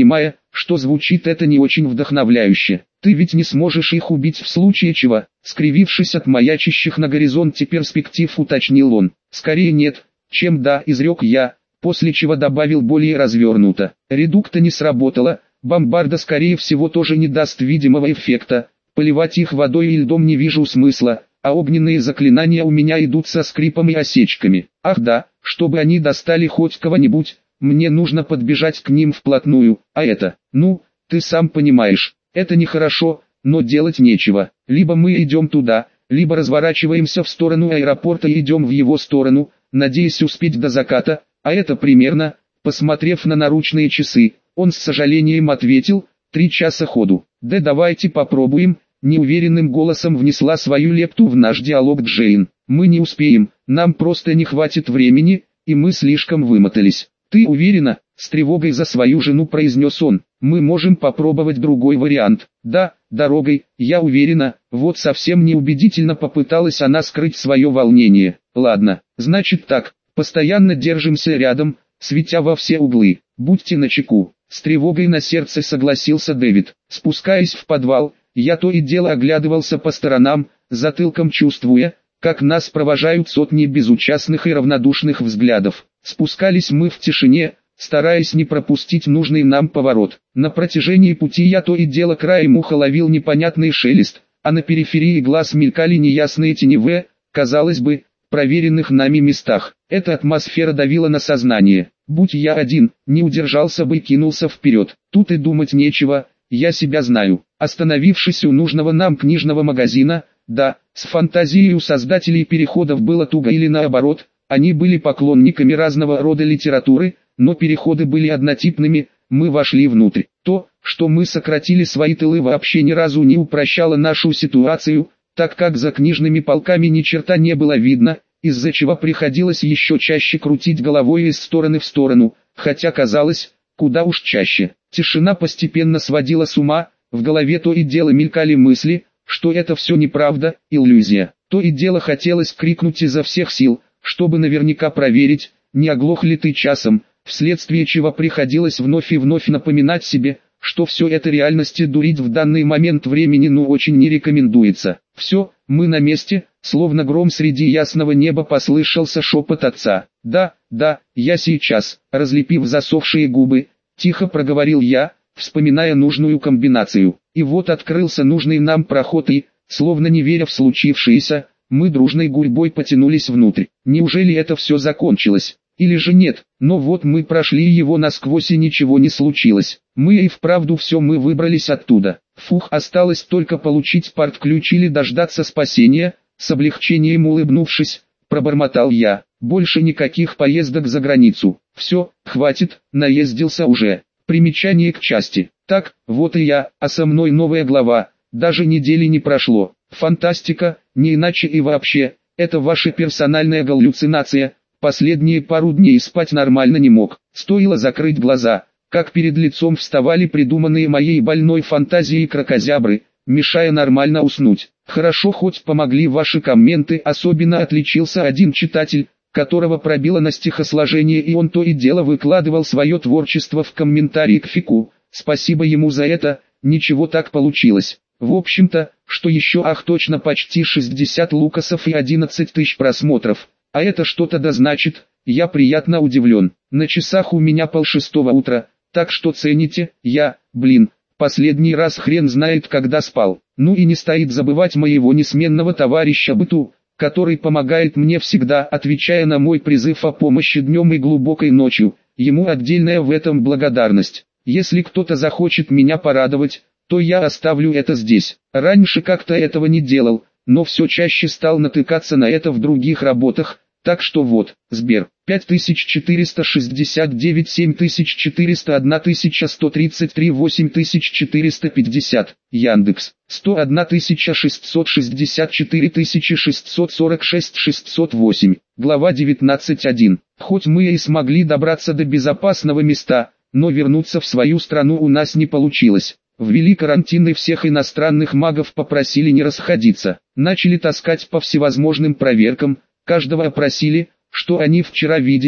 что звучит это не очень вдохновляюще. Ты ведь не сможешь их убить в случае чего, скривившись от маячащих на горизонте перспектив, уточнил он. Скорее нет, чем да, изрек я, после чего добавил более развернуто. Редукта не сработала, бомбарда скорее всего тоже не даст видимого эффекта, поливать их водой и льдом не вижу смысла, а огненные заклинания у меня идут со скрипом и осечками. Ах да, чтобы они достали хоть кого-нибудь, мне нужно подбежать к ним вплотную, а это, ну, ты сам понимаешь, это нехорошо, но делать нечего. Либо мы идем туда, либо разворачиваемся в сторону аэропорта и идем в его сторону, надеясь успеть до заката, а это примерно, посмотрев на наручные часы, он с сожалением ответил, 3 часа ходу. Да давайте попробуем, неуверенным голосом внесла свою лепту в наш диалог Джейн. Мы не успеем, нам просто не хватит времени, и мы слишком вымотались. Ты уверена? С тревогой за свою жену произнес он. Мы можем попробовать другой вариант. Да, дорогой, я уверена. Вот совсем неубедительно попыталась она скрыть свое волнение. Ладно, значит так, постоянно держимся рядом, светя во все углы. Будьте начеку. С тревогой на сердце согласился Дэвид. Спускаясь в подвал, я то и дело оглядывался по сторонам, затылком чувствуя, как нас провожают сотни безучастных и равнодушных взглядов. Спускались мы в тишине, стараясь не пропустить нужный нам поворот. На протяжении пути я то и дело краем уха ловил непонятный шелест, а на периферии глаз мелькали неясные тени в, казалось бы, проверенных нами местах. Эта атмосфера давила на сознание. Будь я один, не удержался бы и кинулся вперед. Тут и думать нечего, я себя знаю. Остановившись у нужного нам книжного магазина, да, с фантазией у создателей переходов было туго или наоборот, они были поклонниками разного рода литературы, но переходы были однотипными, мы вошли внутрь. То, что мы сократили свои тылы, вообще ни разу не упрощало нашу ситуацию, так как за книжными полками ни черта не было видно, из-за чего приходилось еще чаще крутить головой из стороны в сторону, хотя казалось, куда уж чаще. Тишина постепенно сводила с ума, в голове то и дело мелькали мысли, что это все неправда, иллюзия. То и дело хотелось крикнуть изо всех сил, чтобы наверняка проверить, не оглох ли ты часом, вследствие чего приходилось вновь и вновь напоминать себе, что все это реальности дурить в данный момент времени очень не рекомендуется. Все, мы на месте, словно гром среди ясного неба послышался шепот отца. Да, я сейчас, разлепив засохшие губы, тихо проговорил я, вспоминая нужную комбинацию. И вот открылся нужный нам проход и, словно не веря в случившееся, мы дружной гурьбой потянулись внутрь. Неужели это все закончилось? Или же нет? Но вот мы прошли его насквозь и ничего не случилось. Мы и вправду все, мы выбрались оттуда. Фух, осталось только получить партключ или дождаться спасения. С облегчением улыбнувшись, пробормотал я. Больше никаких поездок за границу. Все, хватит, наездился уже. Примечание к части. Так, вот и я, а со мной новая глава. Даже недели не прошло. Фантастика, не иначе и вообще. Это ваша персональная галлюцинация. Последние пару дней спать нормально не мог. Стоило закрыть глаза, как перед лицом вставали придуманные моей больной фантазией кракозябры, мешая нормально уснуть. Хорошо хоть помогли ваши комменты, особенно отличился один читатель, которого пробило на стихосложение, и он то и дело выкладывал свое творчество в комментарии к фику. Спасибо ему за это, ничего так получилось. В общем-то, что еще, ах точно, почти 60 лукасов и 11 тысяч просмотров. А это что-то да значит, я приятно удивлен. На часах у меня 5:30 утра, так что цените, последний раз хрен знает когда спал. Ну и не стоит забывать моего несменного товарища Быту, который помогает мне всегда, отвечая на мой призыв о помощи днем и глубокой ночью. Ему отдельная в этом благодарность. Если кто-то захочет меня порадовать, то я оставлю это здесь. Раньше как-то этого не делал, но все чаще стал натыкаться на это в других работах, так что вот, Сбер, 5469, 7400, 1133, 8450, Яндекс, 101 660, 4646, 608, глава 19.1. Хоть мы и смогли добраться до безопасного места, но вернуться в свою страну у нас не получилось. Ввели карантин и всех иностранных магов попросили не расходиться. Начали таскать по всевозможным проверкам, каждого опросили, что они вчера видели,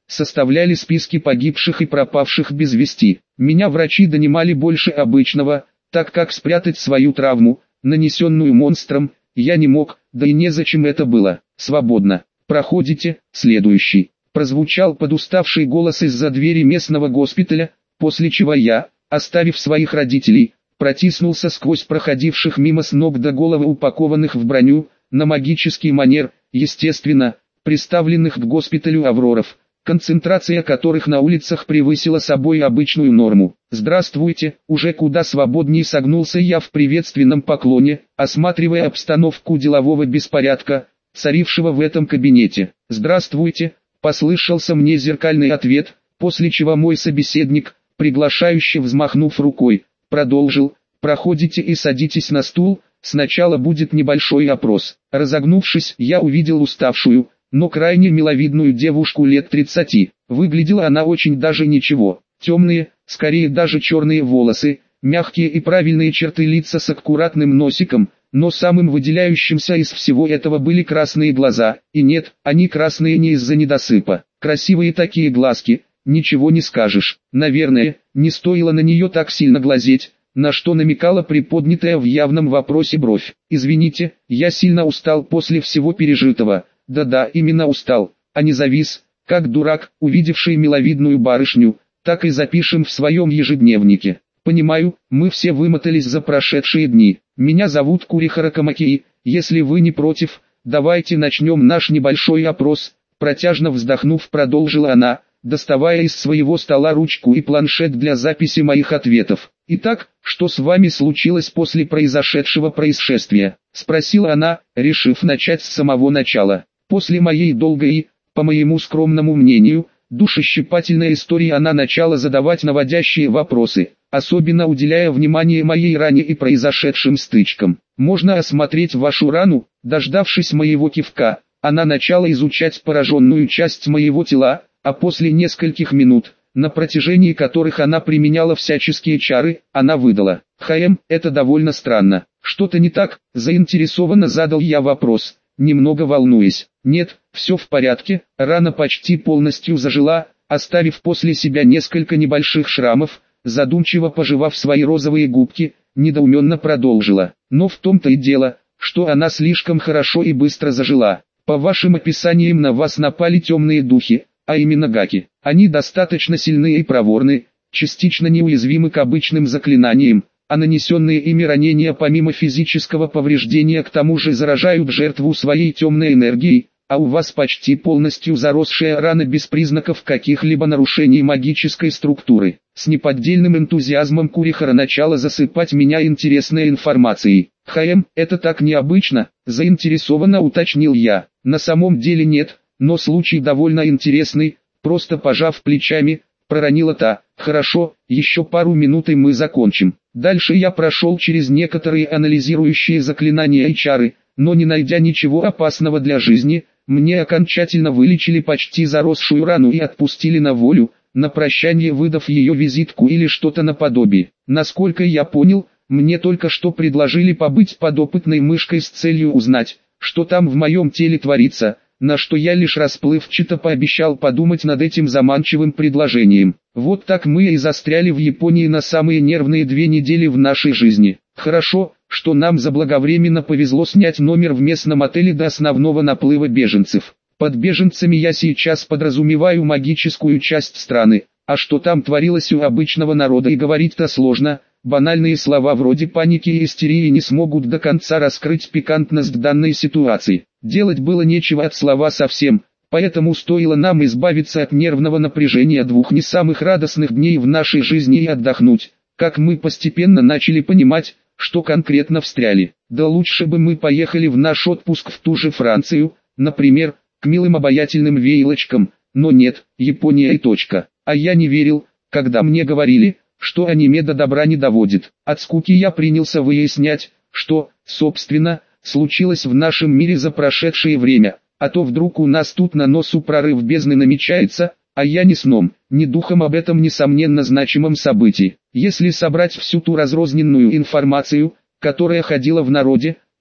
составляли списки погибших и пропавших без вести. Меня врачи донимали больше обычного, так как спрятать свою травму, нанесенную монстром, я не мог, да и незачем это было. Свободно. Проходите, следующий. Прозвучал подуставший голос из-за двери местного госпиталя, после чего я, оставив своих родителей, протиснулся сквозь проходивших мимо с ног до головы упакованных в броню, на магический манер, естественно, приставленных к госпиталю авроров, концентрация которых на улицах превысила собой обычную норму. «Здравствуйте», уже куда свободнее согнулся я в приветственном поклоне, осматривая обстановку делового беспорядка, царившего в этом кабинете. «Здравствуйте», послышался мне зеркальный ответ, после чего мой собеседник, приглашающе взмахнув рукой, продолжил: «Проходите и садитесь на стул, сначала будет небольшой опрос». Разогнувшись, я увидел уставшую, но крайне миловидную девушку лет 30. Выглядела она очень даже ничего. Темные, скорее даже черные волосы, мягкие и правильные черты лица с аккуратным носиком, но самым выделяющимся из всего этого были красные глаза, и нет, они красные не из-за недосыпа. Красивые такие глазки, ничего не скажешь. Наверное, не стоило на нее так сильно глазеть, на что намекала приподнятая в явном вопросе бровь. «Извините, я сильно устал после всего пережитого». Да-да, именно устал, а не завис, как дурак, увидевший миловидную барышню, так и запишем в своем ежедневнике. Понимаю, мы все вымотались за прошедшие дни. Меня зовут Курихара Камакии, если вы не против, давайте начнем наш небольшой опрос. Протяжно вздохнув, продолжила она, доставая из своего стола ручку и планшет для записи моих ответов. «Итак, что с вами случилось после произошедшего происшествия?» — спросила она, решив начать с самого начала. После моей долгой и, по моему скромному мнению, душещипательной истории она начала задавать наводящие вопросы, особенно уделяя внимание моей ране и произошедшим стычкам. «Можно осмотреть вашу рану?» Дождавшись моего кивка, она начала изучать пораженную часть моего тела, а после нескольких минут, на протяжении которых она применяла всяческие чары, она выдала: это довольно странно. Что-то не так?» Заинтересованно задал я вопрос, немного волнуясь. «Нет, все в порядке, рана почти полностью зажила, оставив после себя несколько небольших шрамов», задумчиво пожевав свои розовые губки, недоуменно продолжила. «Но в том-то и дело, что она слишком хорошо и быстро зажила. По вашим описаниям на вас напали темные духи, а именно гаки. Они достаточно сильны и проворны, частично неуязвимы к обычным заклинаниям, а нанесенные ими ранения помимо физического повреждения к тому же заражают жертву своей темной энергией, а у вас почти полностью заросшая рана без признаков каких-либо нарушений магической структуры». С неподдельным энтузиазмом Курихара начала засыпать меня интересной информацией. Это так необычно», заинтересованно уточнил я. «На самом деле нет, но случай довольно интересный», просто пожав плечами, проронила та. «Хорошо, еще пару минут и мы закончим». Дальше я прошел через некоторые анализирующие заклинания и чары, но не найдя ничего опасного для жизни, мне окончательно вылечили почти заросшую рану и отпустили на волю, на прощание выдав ее визитку или что-то наподобие. Насколько я понял, мне только что предложили побыть подопытной мышкой с целью узнать, что там в моем теле творится, на что я лишь расплывчато пообещал подумать над этим заманчивым предложением. Вот так мы и застряли в Японии на самые нервные 2 недели в нашей жизни. Хорошо, что нам заблаговременно повезло снять номер в местном отеле до основного наплыва беженцев. Под беженцами я сейчас подразумеваю магическую часть страны, а что там творилось у обычного народа и говорить-то сложно. Банальные слова вроде паники и истерии не смогут до конца раскрыть пикантность данной ситуации. Делать было нечего от слова совсем, поэтому стоило нам избавиться от нервного напряжения 2 не самых радостных дней в нашей жизни и отдохнуть, как мы постепенно начали понимать, что конкретно встряли. Да лучше бы мы поехали в наш отпуск в ту же Францию, например, к милым обаятельным веялочкам, но нет, Япония и точка. А я не верил, когда мне говорили, что аниме до добра не доводит. От скуки я принялся выяснять, что, собственно, случилось в нашем мире за прошедшее время, а то вдруг у нас тут на носу прорыв бездны намечается, а я ни сном, ни духом об этом несомненно значимом событии. Если собрать всю ту разрозненную информацию, которая ходила в народе,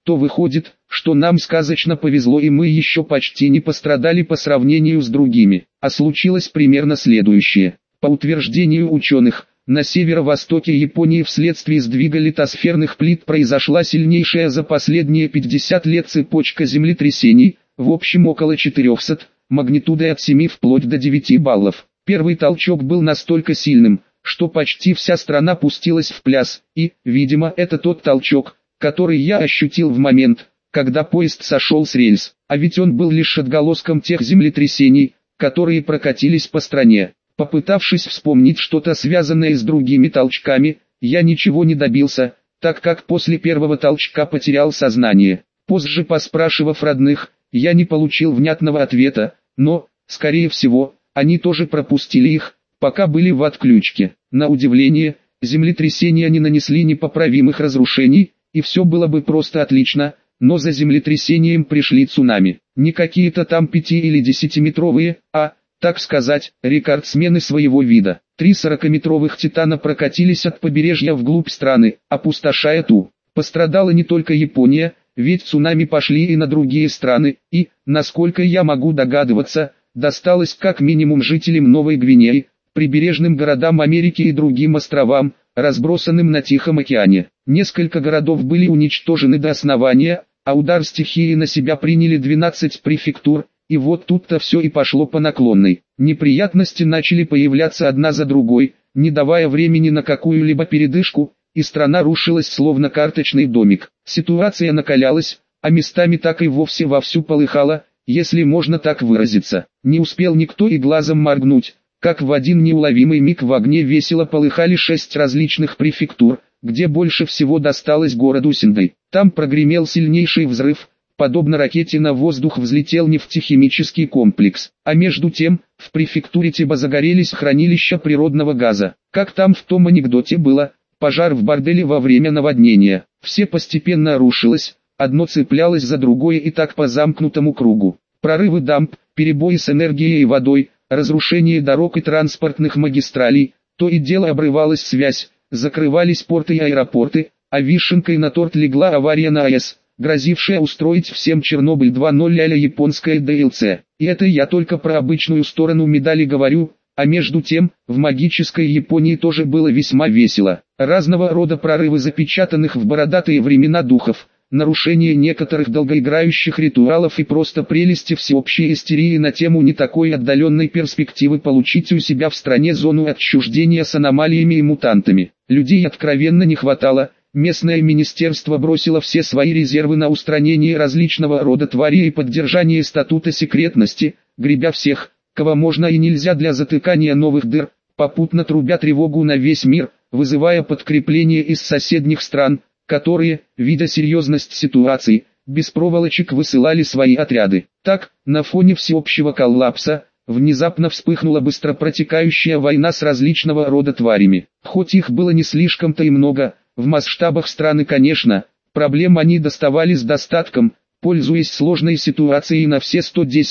то выходит, что нам сказочно повезло и мы еще почти не пострадали по сравнению с другими. А случилось примерно следующее. По утверждению ученых, на северо-востоке Японии вследствие сдвига литосферных плит произошла сильнейшая за последние 50 лет цепочка землетрясений, в общем около 400, магнитудой от 7 вплоть до 9 баллов. Первый толчок был настолько сильным, что почти вся страна пустилась в пляс, и, видимо, это тот толчок, который я ощутил в момент, когда поезд сошел с рельс, а ведь он был лишь отголоском тех землетрясений, которые прокатились по стране. Попытавшись вспомнить что-то связанное с другими толчками, я ничего не добился, так как после первого толчка потерял сознание. Позже, поспрашивав родных, я не получил внятного ответа, но, скорее всего, они тоже пропустили их, пока были в отключке. На удивление, землетрясения не нанесли непоправимых разрушений, и все было бы просто отлично, но за землетрясением пришли цунами. Не какие-то там 5- или 10-метровые, а, так сказать, рекордсмены своего вида. 3 40-метровых титана прокатились от побережья вглубь страны, опустошая ту. Пострадала не только Япония, ведь цунами пошли и на другие страны, и, насколько я могу догадываться, досталось как минимум жителям Новой Гвинеи, прибережным городам Америки и другим островам, разбросанным на Тихом океане. Несколько городов были уничтожены до основания, а удар стихии на себя приняли 12 префектур, и вот тут-то все и пошло по наклонной. Неприятности начали появляться одна за другой, не давая времени на какую-либо передышку, и страна рушилась словно карточный домик. Ситуация накалялась, а местами так и вовсе вовсю полыхала, если можно так выразиться. Не успел никто и глазом моргнуть, как в один неуловимый миг в огне весело полыхали 6 различных префектур, где больше всего досталось городу Синдэй. Там прогремел сильнейший взрыв, подобно ракете на воздух взлетел нефтехимический комплекс. А между тем, в префектуре Тиба загорелись хранилища природного газа. Как там в том анекдоте было, пожар в борделе во время наводнения. Все постепенно рушилось, одно цеплялось за другое и так по замкнутому кругу. Прорывы дамб, перебои с энергией и водой, разрушение дорог и транспортных магистралей, то и дело обрывалась связь, закрывались порты и аэропорты, а вишенкой на торт легла авария на АЭС, грозившая устроить всем Чернобыль 2.0 а-ля японская DLC. И это я только про обычную сторону медали говорю, а между тем, в магической Японии тоже было весьма весело. Разного рода прорывы запечатанных в бородатые времена духов, нарушение некоторых долгоиграющих ритуалов и просто прелести всеобщей истерии на тему не такой отдаленной перспективы получить у себя в стране зону отчуждения с аномалиями и мутантами. Людей откровенно не хватало, местное министерство бросило все свои резервы на устранение различного рода тварей и поддержание статута секретности, гребя всех, кого можно и нельзя для затыкания новых дыр, попутно трубя тревогу на весь мир, вызывая подкрепление из соседних стран, которые, видя серьезность ситуации, без проволочек высылали свои отряды. Так, на фоне всеобщего коллапса, внезапно вспыхнула быстро протекающая война с различного рода тварями. Хоть их было не слишком-то и много, в масштабах страны, конечно, проблем они доставали с достатком, пользуясь сложной ситуацией на все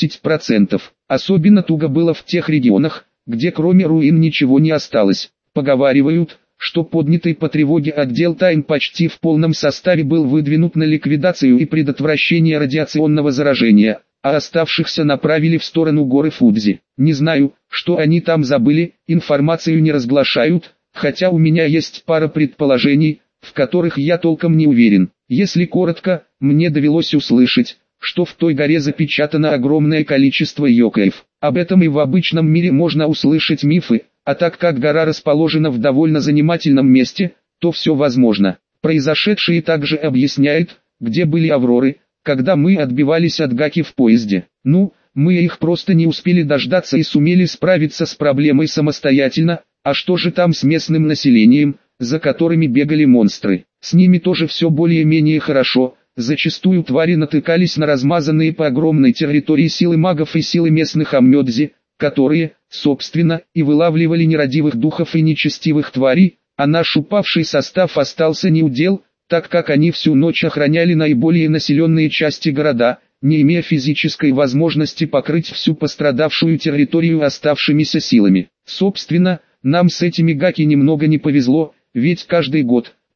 110%. Особенно туго было в тех регионах, где кроме руин ничего не осталось. Поговаривают, что поднятый по тревоге отдел тайн почти в полном составе был выдвинут на ликвидацию и предотвращение радиационного заражения, а оставшихся направили в сторону горы Фудзи. Не знаю, что они там забыли, информацию не разглашают, хотя у меня есть пара предположений, в которых я толком не уверен. Если коротко, мне довелось услышать, что в той горе запечатано огромное количество йокаев. Об этом и в обычном мире можно услышать мифы, а так как гора расположена в довольно занимательном месте, то все возможно. Произошедшее также объясняет, где были авроры, когда мы отбивались от гаки в поезде. Ну, мы их просто не успели дождаться и сумели справиться с проблемой самостоятельно, а что же там с местным населением, за которыми бегали монстры? С ними тоже все более-менее хорошо. Зачастую твари натыкались на размазанные по огромной территории силы магов и силы местных аммёдзи, которые, собственно, и вылавливали нерадивых духов и нечестивых тварей, а наш упавший состав остался неудел, так как они всю ночь охраняли наиболее населенные части города, не имея физической возможности покрыть всю пострадавшую территорию оставшимися силами. Собственно, нам с этими гаки немного не повезло, ведь каждый год,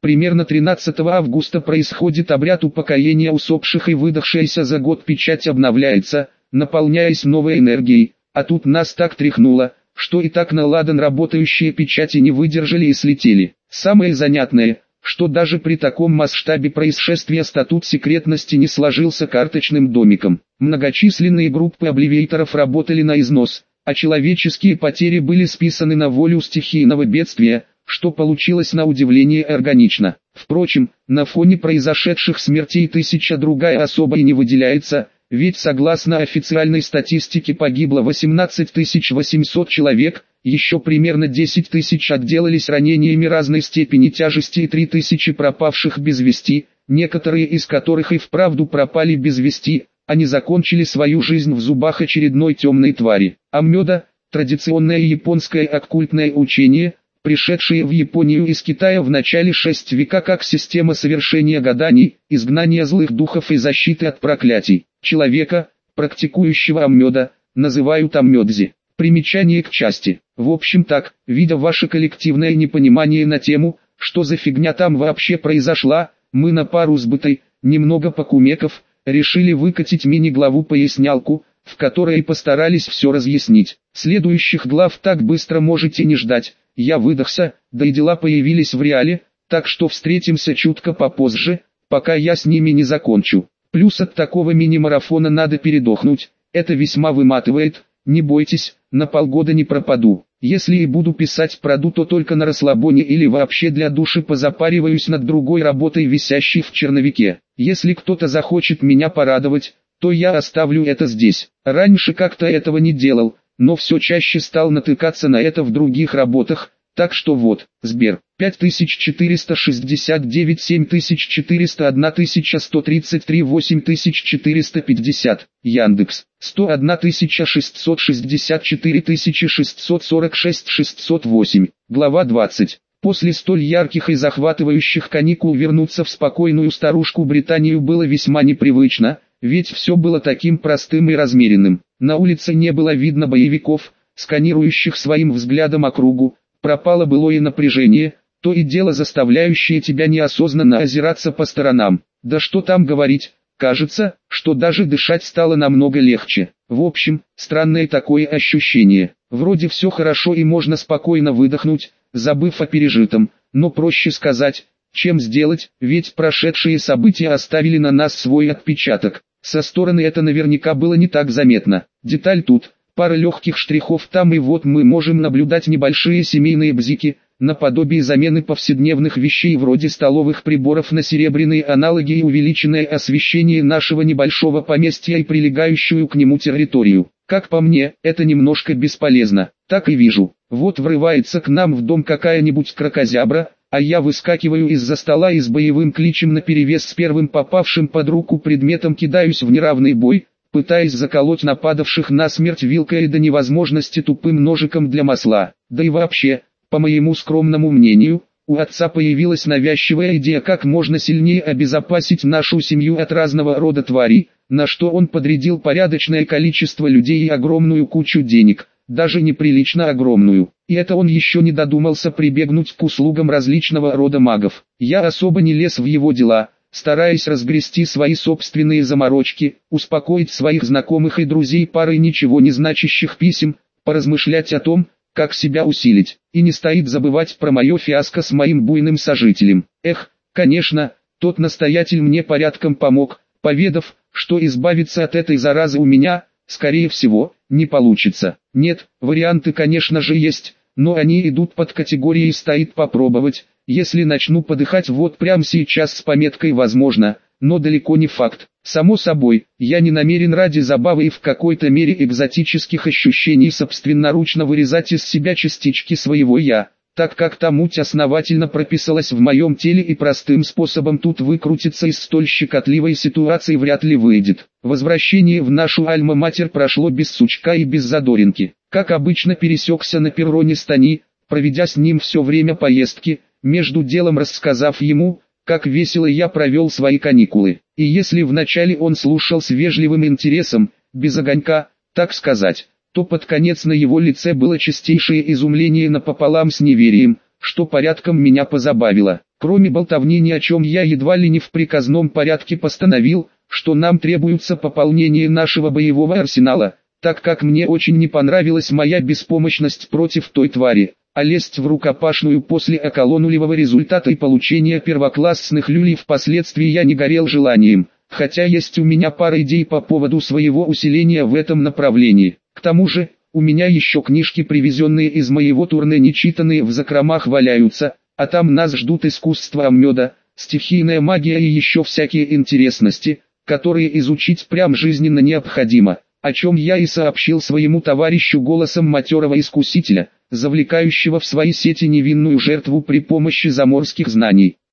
Примерно 13 августа происходит обряд упокоения усопших, и выдохшаяся за год печать обновляется, наполняясь новой энергией, а тут нас так тряхнуло, что и так на ладан работающие печати не выдержали и слетели. Самое занятное, что даже при таком масштабе происшествия статут секретности не сложился карточным домиком. Многочисленные группы обливейторов работали на износ, а человеческие потери были списаны на волю стихийного бедствия, что получилось на удивление органично. Впрочем, на фоне произошедших смертей тысяча другая особо и не выделяется, ведь согласно официальной статистике погибло 18 800 человек, еще примерно 10 тысяч отделались ранениями разной степени тяжести и 3000 пропавших без вести, некоторые из которых и вправду пропали без вести, они закончили свою жизнь в зубах очередной темной твари. Аммёда – традиционное японское оккультное учение, пришедшее в Японию из Китая в начале VI века как система совершения гаданий, изгнания злых духов и защиты от проклятий. Человека, практикующего аммёда, называют аммёдзи. Примечание к части. В общем так, видя ваше коллективное непонимание на тему, что за фигня там вообще произошла, мы на пару с Бытой, немного покумеков, решили выкатить мини-главу-пояснялку, в которой и постарались все разъяснить. Следующих глав так быстро можете не ждать, я выдохся, да и дела появились в реале, так что встретимся чутко попозже, пока я с ними не закончу. Плюс от такого мини-марафона надо передохнуть, это весьма выматывает, не бойтесь, на полгода не пропаду. Если и буду писать проду, то только на расслабоне или вообще для души позапариваюсь над другой работой, висящей в черновике. Если кто-то захочет меня порадовать, то я оставлю это здесь. Раньше как-то этого не делал, но все чаще стал натыкаться на это в других работах, так что вот, Сбер, 5469, 7400, 1133, 8450, Яндекс, 101 664 646, 608, глава 20. После столь ярких и захватывающих каникул вернуться в спокойную старушку Британию было весьма непривычно, ведь все было таким простым и размеренным. На улице не было видно боевиков, сканирующих своим взглядом округу, пропало былое напряжение, то и дело заставляющее тебя неосознанно озираться по сторонам. Да что там говорить, кажется, что даже дышать стало намного легче. В общем, странное такое ощущение. Вроде все хорошо и можно спокойно выдохнуть, забыв о пережитом, но проще сказать, чем сделать, ведь прошедшие события оставили на нас свой отпечаток. Со стороны это наверняка было не так заметно. Деталь тут, пара легких штрихов там, и вот мы можем наблюдать небольшие семейные бзики, наподобие замены повседневных вещей вроде столовых приборов на серебряные аналоги и увеличенное освещение нашего небольшого поместья и прилегающую к нему территорию. Как по мне, это немножко бесполезно. Так и вижу, вот врывается к нам в дом какая-нибудь кракозябра, а я выскакиваю из-за стола и с боевым кличем наперевес с первым попавшим под руку предметом кидаюсь в неравный бой, пытаясь заколоть нападавших насмерть вилкой до невозможности тупым ножиком для масла. Да и вообще, по моему скромному мнению, у отца появилась навязчивая идея, как можно сильнее обезопасить нашу семью от разного рода тварей, на что он подрядил порядочное количество людей и огромную кучу денег, даже неприлично огромную. И это он еще не додумался прибегнуть к услугам различного рода магов. Я особо не лез в его дела, стараясь разгрести свои собственные заморочки, успокоить своих знакомых и друзей парой ничего не значащих писем, поразмышлять о том, как себя усилить. И не стоит забывать про мое фиаско с моим буйным сожителем. Эх, конечно, тот настоятель мне порядком помог, поведав, что избавиться от этой заразы у меня, скорее всего, не получится. Нет, варианты конечно же есть, но они идут под категорией «стоит попробовать». Если начну подыхать вот прямо сейчас с пометкой «возможно», но далеко не факт. Само собой, я не намерен ради забавы и в какой-то мере экзотических ощущений собственноручно вырезать из себя частички своего «я», так как та муть основательно прописалась в моем теле и простым способом тут выкрутиться из столь щекотливой ситуации вряд ли выйдет. Возвращение в нашу альма-матер прошло без сучка и без задоринки. Как обычно пересекся на перроне с Тони, проведя с ним все время поездки, между делом рассказав ему, как весело я провел свои каникулы. И если вначале он слушал с вежливым интересом, без огонька, так сказать, то под конец на его лице было чистейшее изумление напополам с неверием, что порядком меня позабавило. Кроме болтовни ни о чем, я едва ли не в приказном порядке постановил, что нам требуется пополнение нашего боевого арсенала, так как мне очень не понравилась моя беспомощность против той твари. А лезть в рукопашную после околонулевого результата и получения первоклассных люлей впоследствии я не горел желанием, хотя есть у меня пара идей по поводу своего усиления в этом направлении. К тому же, у меня еще книжки, привезенные из моего турне, нечитанные в закромах, валяются, а там нас ждут искусство оммеда, стихийная магия и еще всякие интересности, которые изучить прям жизненно необходимо, о чем я и сообщил своему товарищу голосом матерого искусителя, завлекающего в свои сети невинную жертву при помощи заморских знаний.